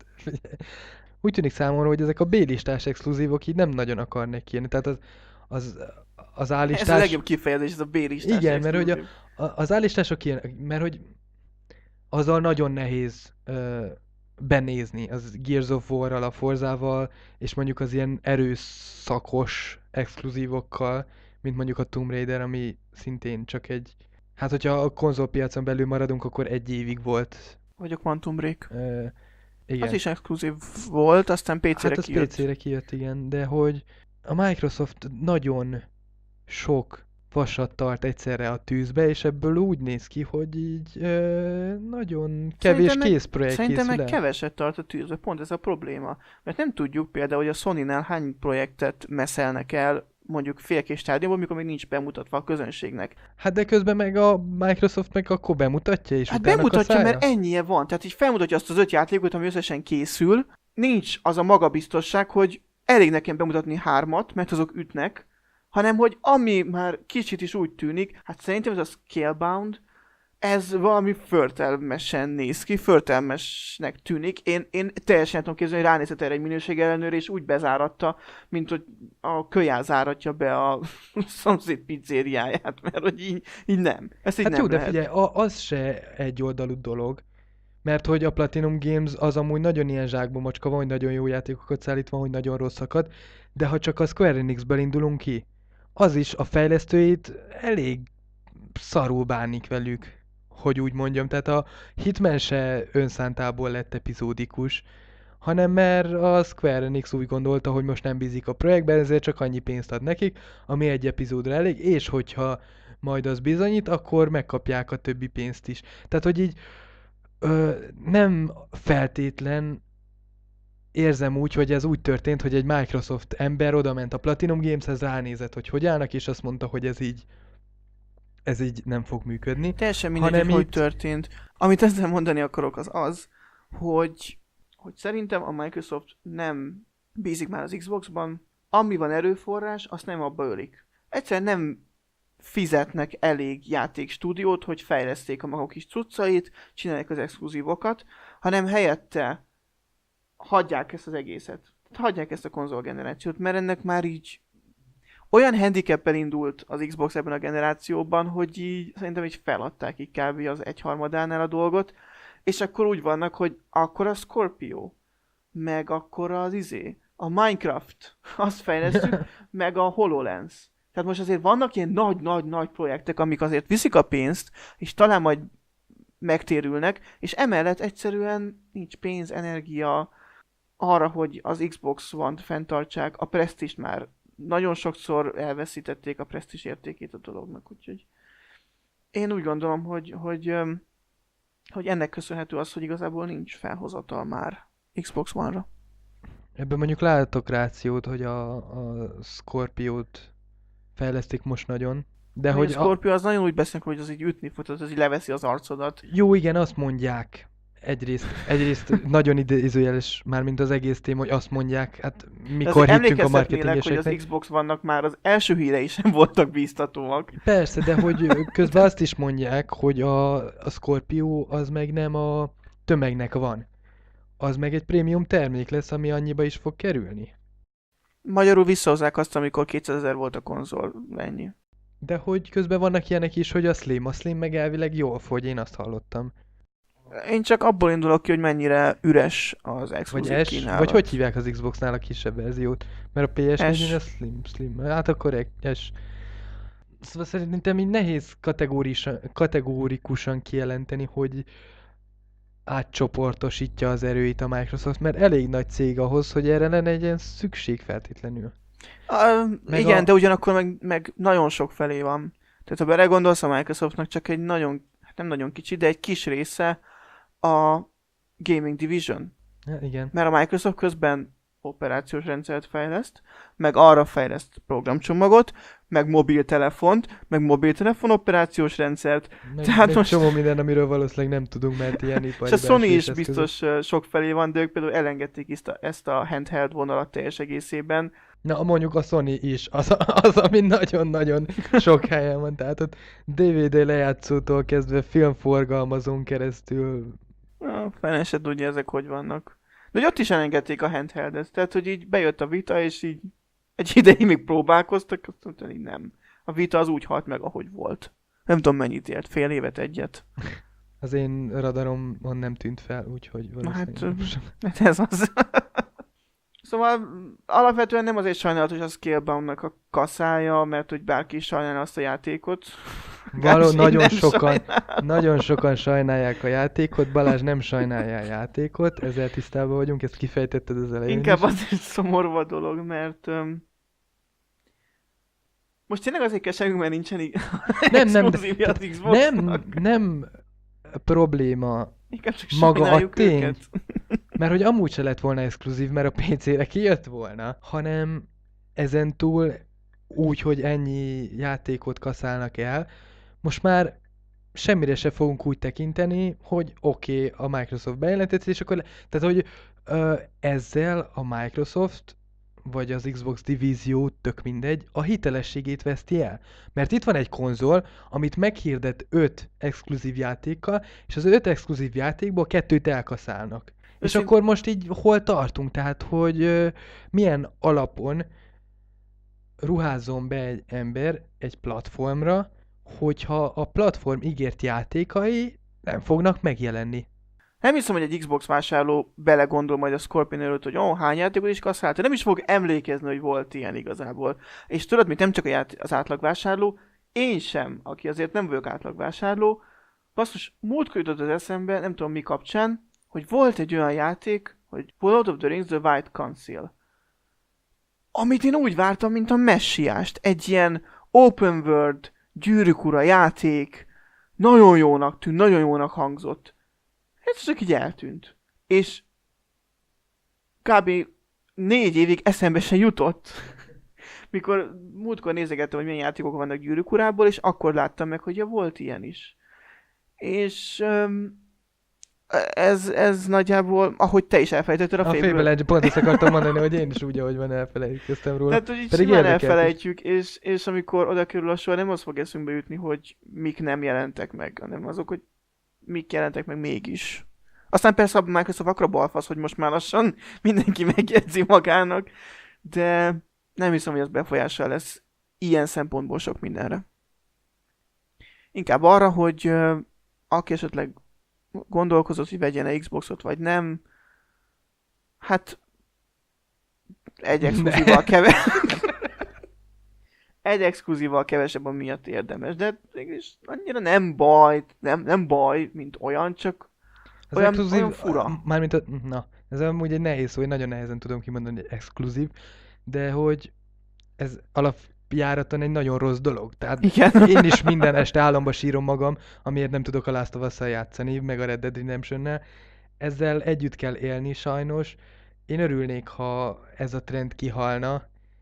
Úgy tűnik számomra, hogy ezek a B-listás exkluzívok így nem nagyon akarnak kijönni. Tehát az, az, az Ez a A-listás... legjobb kifejezés, ez a B-listás. Igen, mert hogy a, exkluzív. a, az A-listások ilyen, mert hogy azzal nagyon nehéz ö, benézni, az Gears of War-ral, a Forzával, és mondjuk az ilyen erőszakos exkluzívokkal, mint mondjuk a Tomb Raider, ami szintén csak egy... Hát, hogyha a konzolpiacon belül maradunk, akkor egy évig volt. Vagy a Quantum Break. Ö, igen. Az is exkluzív volt, aztán pé cére Hát az kijött. pé cére kijött, igen, de hogy a Microsoft nagyon sok vasat tart egyszerre a tűzbe, és ebből úgy néz ki, hogy így ö, nagyon kevés Szerintem meg- készprojekt Szerintem készül meg el. keveset tart a tűzbe, pont ez a probléma. Mert nem tudjuk például, hogy a Sony-nál hány projektet meszelnek el, mondjuk félkés stádiumban, mikor még nincs bemutatva a közönségnek. Hát de közben meg a Microsoft meg akkor bemutatja, és Hát utána bemutatja, kaszálja? mert ennyie van. Tehát így felmutatja azt az öt játékot, ami összesen készül. Nincs az a magabiztosság, hogy elég nekem bemutatni hármat, mert azok ütnek, hanem hogy ami már kicsit is úgy tűnik, hát szerintem ez a Scalebound, ez valami förtelmesen néz ki, förtelmesnek tűnik. Én, én teljesen tudom képzelni, hogy ránézett erre egy minőségellenőr, és úgy bezáratta, mint hogy a kölyál záratja be a szomszéd pizzériáját, mert hogy így, így nem. Ezt így Hát nem jó, de lehet. figyelj, a, az se egy oldalú dolog. Mert hogy a Platinum Games az amúgy nagyon ilyen zsákba macska van, hogy nagyon jó játékokat szállít, van, hogy nagyon rosszakat, de ha csak a Square Enixből indulunk ki, az is a fejlesztőit elég szarul bánik velük, hogy úgy mondjam. Tehát a Hitman se önszántából lett epizódikus, hanem mert a Square Enix úgy gondolta, hogy most nem bízik a projektben, ezért csak annyi pénzt ad nekik, ami egy epizódra elég, és hogyha majd az bizonyít, akkor megkapják a többi pénzt is. Tehát, hogy így ö, nem feltétlen érzem úgy, hogy ez úgy történt, hogy egy Microsoft ember odament a Platinum Gameshez, ránézett, hogy hogy állnak, és azt mondta, hogy ez így, ez így nem fog működni. Teljesen mindegy, Hanem hogy hogy itt... történt. Amit ezzel mondani akarok, az az, hogy, hogy szerintem a Microsoft nem bízik már az Xboxban, ami van erőforrás, azt nem abba ölik. Egyszerűen nem fizetnek elég játékstúdiót, hogy fejleszték a maguk kis cuccait, csinálják az exkluzívokat, hanem helyette hagyják ezt az egészet. Hagyják ezt a konzolgenerációt, mert ennek már így olyan handicappel indult az Xbox ebben a generációban, hogy így szerintem így feladták így kb. Az egyharmadánál a dolgot, és akkor úgy vannak, hogy akkor a Scorpio, meg akkor az izé, a Minecraft, azt fejlesztjük, meg a HoloLens. Tehát most azért vannak ilyen nagy-nagy-nagy projektek, amik azért viszik a pénzt, és talán majd megtérülnek, és emellett egyszerűen nincs pénz, energia arra, hogy az Xbox One-t fenntartsák, a presztízst már nagyon sokszor elveszítették a presztízs értékét a dolognak, úgyhogy én úgy gondolom, hogy, hogy, hogy ennek köszönhető az, hogy igazából nincs felhozatal már Xbox One-ra. Ebben mondjuk látok rációt, hogy a, a Scorpio-t fejlesztik most nagyon, de hogy hogy a Scorpio az nagyon úgy beszél, hogy az így ütni fog, az így leveszi az arcodat. Jó, igen, azt mondják. Egyrészt, egyrészt nagyon idézőjeles, mármint az egész téma, hogy azt mondják, hát mikor hittünk a marketingeseknek. hogy az Xbox vannak már az első hírei sem voltak bíztatóak. Persze, de hogy közben azt is mondják, hogy a, a Scorpio az meg nem a tömegnek van. Az meg egy prémium termék lesz, ami annyiba is fog kerülni. Magyarul visszahozzák azt, amikor kétszázezer volt a konzol, ennyi. De hogy közben vannak ilyenek is, hogy a Slim, a Slim meg elvileg jól fogy, én azt hallottam. Én csak abból indulok ki, hogy mennyire üres az exkluzív Vagy S, kínálat. vagy hogy hívják az Xboxnál a kisebb verziót? Mert a pé es négynél a S. Slim, Slim, hát akkor egy S. Szóval szerintem így nehéz kategórikusan kijelenteni, hogy átcsoportosítja az erőit a Microsoft, mert elég nagy cég ahhoz, hogy erre lenne egy ilyen szükség feltétlenül. Uh, igen, a... de ugyanakkor meg, meg nagyon sok felé van. Tehát ha belegondolsz, a Microsoftnak csak egy nagyon, hát nem nagyon kicsi, de egy kis része a Gaming Division. Ja, igen. Mert a Microsoft közben operációs rendszert fejleszt, meg arra fejleszt programcsomagot, meg mobiltelefont, meg mobiltelefon operációs rendszert. Meg, Tehát meg most... csomó minden, amiről valószínűleg nem tudunk, mert ilyen ipari És a Sony is eszközök. biztos sok felé van, de ők például elengedték ezt a, ezt a handheld vonalat teljes egészében. Na, mondjuk a Sony is, az, az ami nagyon-nagyon sok helyen van, tehát ott dé vé dé lejátszótól kezdve filmforgalmazón keresztül. Na, fene se tudja ezek hogy vannak. De hogy ott is elengedték a handheldet, tehát hogy így bejött a Vita, és így egy ideig még próbálkoztak, azt mondta, hogy nem. A Vita az úgy halt meg, ahogy volt. Nem tudom mennyit élt, fél évet, egyet. Az én radaromon nem tűnt fel, úgyhogy valószínűleg Hát, nem sem. hát ez az. Szóval alapvetően nem azért sajnálatos a Scalebound-nak a kaszája, mert hogy bárki is sajnálja azt a játékot. Való, Én nagyon nem sokan, sajnálom. nagyon sokan sajnálják a játékot, Balázs nem sajnálja a játékot, ezzel tisztában vagyunk, ezt kifejtetted az elején Inkább is. azért szomorú a dolog, mert um, most tényleg azért keserünk, mert nincsen i- Nem, nem, exkluzívja az nem, Xboxnak. nem probléma Inkább csak maga a sajnáljuk tény, őket. mert hogy amúgy se lett volna exkluzív, mert a pé cére kijött volna, hanem ezen túl úgy, hogy ennyi játékot kaszálnak el, most már semmire se fogunk úgy tekinteni, hogy oké, okay, a Microsoft bejelentett, és akkor, le... tehát hogy ö, ezzel a Microsoft, vagy az Xbox divízió, tök mindegy, a hitelességét veszti el. Mert itt van egy konzol, amit meghirdet öt exkluzív játékkal, és az öt exkluzív játékból kettőt elkaszálnak. És Őszint- akkor most így hol tartunk? Tehát, hogy ö, milyen alapon ruházzon be egy ember egy platformra, hogyha a platform ígért játékai nem fognak megjelenni. Nem hiszem, hogy egy Xbox vásárló belegondol majd a Scorpion előtt, hogy ó, hány játékot is kasszálta. Nem is fog emlékezni, hogy volt ilyen igazából. És tudod, mit nem csak a ját- az átlagvásárló, én sem, aki azért nem vagyok átlagvásárló, basszus, múltkor jutott az eszembe, nem tudom mi kapcsán, hogy volt egy olyan játék, hogy Lord of the Rings The White Council. Amit én úgy vártam, mint a messiást. Egy ilyen open world, gyűrűk ura játék, nagyon jónak tűnt, nagyon jónak hangzott. Ez csak így eltűnt. És kb. négy évig eszembe se jutott. Mikor múltkor nézegettem, hogy milyen játékok vannak gyűrűk urából, és akkor láttam meg, hogy ja, volt ilyen is. És um, ez, ez nagyjából, ahogy te is elfelejtetted a, A Fable. Fable Legends, pont ezt akartam mondani, hogy én is úgy, ahogy van, elfelejtkeztem róla. Tehát, hogy így Pedig simán érdekelt is. elfelejtjük, és, és amikor oda kerül a sor, nem az fog eszünkbe jutni, hogy mik nem jelentek meg, hanem azok, hogy mik jelentek meg mégis. Aztán persze a Microsoft akkora balfasz, hogy most már lassan mindenki megjegyzi magának, de nem hiszem, hogy az befolyással lesz ilyen szempontból sok mindenre. Inkább arra, hogy uh, aki esetleg gondolkozott, hogy vegyen Xboxot, vagy nem, hát egy exkluzíval kevesebb. egy exkluzíval kevesebb, miatt érdemes, de mégis annyira nem baj, nem, nem baj, mint olyan, csak Az olyan, exkluzív, olyan fura. Mármint a, na, ez amúgy egy nehéz szó, hogy nagyon nehezen tudom kimondani, hogy exkluzív, de hogy ez alapjáraton egy nagyon rossz dolog. Tehát Igen. én is minden este álomba sírom magam, amiért nem tudok a Last of Us-szal játszani, meg a Red Dead Redemption-nel. Ezzel együtt kell élni sajnos. Én örülnék, ha ez a trend kihalna,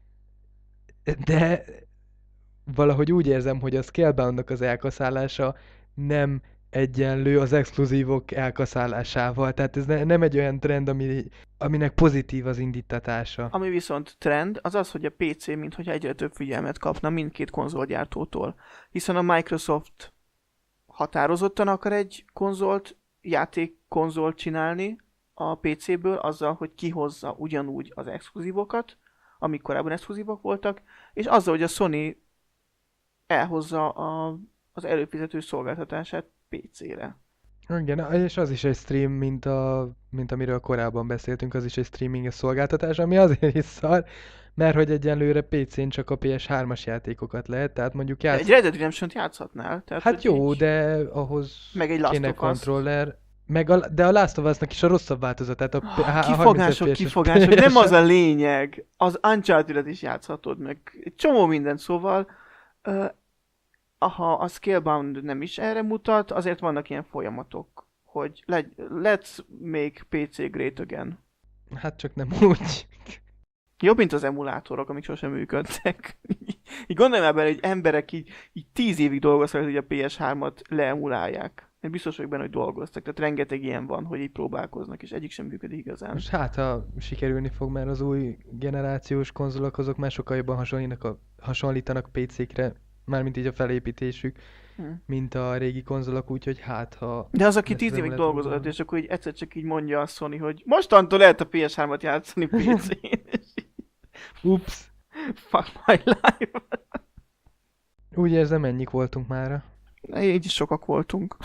de valahogy úgy érzem, hogy a Scalebound-nak az elkaszálása nem egyenlő az exkluzívok elkaszálásával. Tehát ez ne, nem egy olyan trend, ami, aminek pozitív az indítatása. Ami viszont trend, az az, hogy a pé cé minthogyha egyre több figyelmet kapna mindkét konzolgyártótól. Hiszen a Microsoft határozottan akar egy konzolt, játékkonzolt csinálni a pé céből azzal, hogy kihozza ugyanúgy az exkluzívokat, amik korábban exkluzívok voltak, és azzal, hogy a Sony elhozza a, az előfizető szolgáltatását pé cére. Igen, és az is egy stream, mint, a, mint amiről korábban beszéltünk, az is egy streaming szolgáltatás, ami azért is szar, mert hogy egyenlőre pé cén csak a pé es hármas játékokat lehet, tehát mondjuk játsz... Egy Red Dead Redemption-t játszhatnál. Tehát, Hát hogy jó, így- de ahhoz Meg egy Last kéne of Us. controller, meg a, de a Last of Us-nak is a rosszabb változatát, a, p- a harminc Kifogások, ef pé es-es kifogások, nem az a lényeg. Az Uncharted-et is játszhatod meg. Egy csomó minden, szóval uh, ha a Scalebound nem is erre mutat, azért vannak ilyen folyamatok, hogy le, let's make pé cé great again. Hát csak nem úgy. Jobb, mint az emulátorok, amik sosem működtek. Így gondolj már bele, hogy emberek így, így tíz évig dolgoztak, hogy a pé es hármat leemulálják. Én biztos vagyok benne, hogy dolgoztak. Tehát rengeteg ilyen van, hogy így próbálkoznak, és egyik sem működik igazán. Most hát, ha sikerülni fog, mert az új generációs konzolok azok már sokkal jobban hasonlítanak a, hasonlítanak pé cékre, mármint így a felépítésük, Hm. mint a régi konzolok, úgyhogy hát, ha... De az, aki ezt tíz nem évig lehet dolgozott, próbálni. és akkor így egyszer csak így mondja a Sony, hogy mostantól lehet a pé es hármat játszani pé cén. És így, Ups! fuck my life. Úgy érzem, ennyik voltunk mára. Így is sokak voltunk.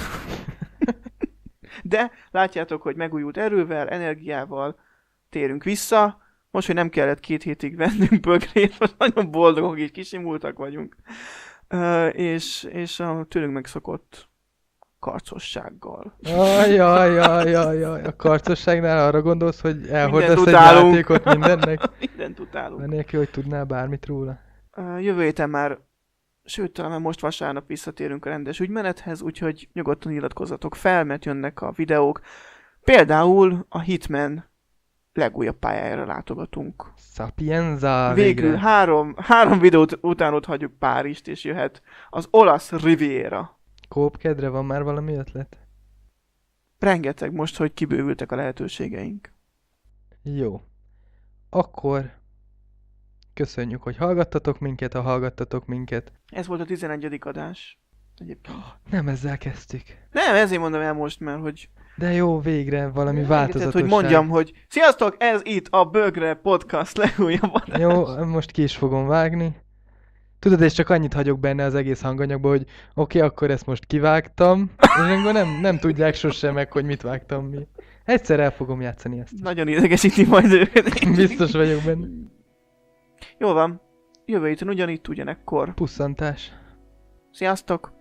De látjátok, hogy megújult erővel, energiával térünk vissza. Most, hogy nem kellett két hétig vennünk bögrét, most nagyon boldogok, így kisimultak vagyunk. Uh, és, és a tőlünk megszokott karcossággal. Jaj, jaj, jaj, jaj, jaj. A karcosságnál arra gondolsz, hogy elhordasz egy utálunk. játékot mindennek? Mindent utálunk. Nélkül, hogy tudnál bármit róla. Uh, jövő héten már, sőt, talán már most vasárnap visszatérünk a rendes ügymenethez, úgyhogy nyugodtan iratkozzatok fel, mert jönnek a videók. Például a Hitman legújabb pályájára látogatunk. Sapienza Végül végre. három, három videót után ott hagyjuk Párizst, és jöhet az olasz Riviera. Kópkedre van már valami ötlet? Rengeteg most, hogy kibővültek a lehetőségeink. Jó. Akkor köszönjük, hogy hallgattatok minket, ha hallgattatok minket. Ez volt a tizenegyedik adás. Egyébként. Nem ezzel kezdtük. Nem, ezért mondom el most, mert hogy... De jó, végre valami Tehát, változatosság. hogy mondjam, hogy sziasztok, ez itt a Bögre Podcast legújabb adás. Jó, most ki is fogom vágni. Tudod, és csak annyit hagyok benne az egész hanganyagban, hogy oké, okay, akkor ezt most kivágtam, és akkor nem, nem tudják sosem meg, hogy mit vágtam mi. Egyszer el fogom játszani ezt. Nagyon idegesíti majd őket. Biztos vagyok benne. Jól van. Jövő héten ugyanitt, ugyanekkor. Pusszantás. Sziasztok!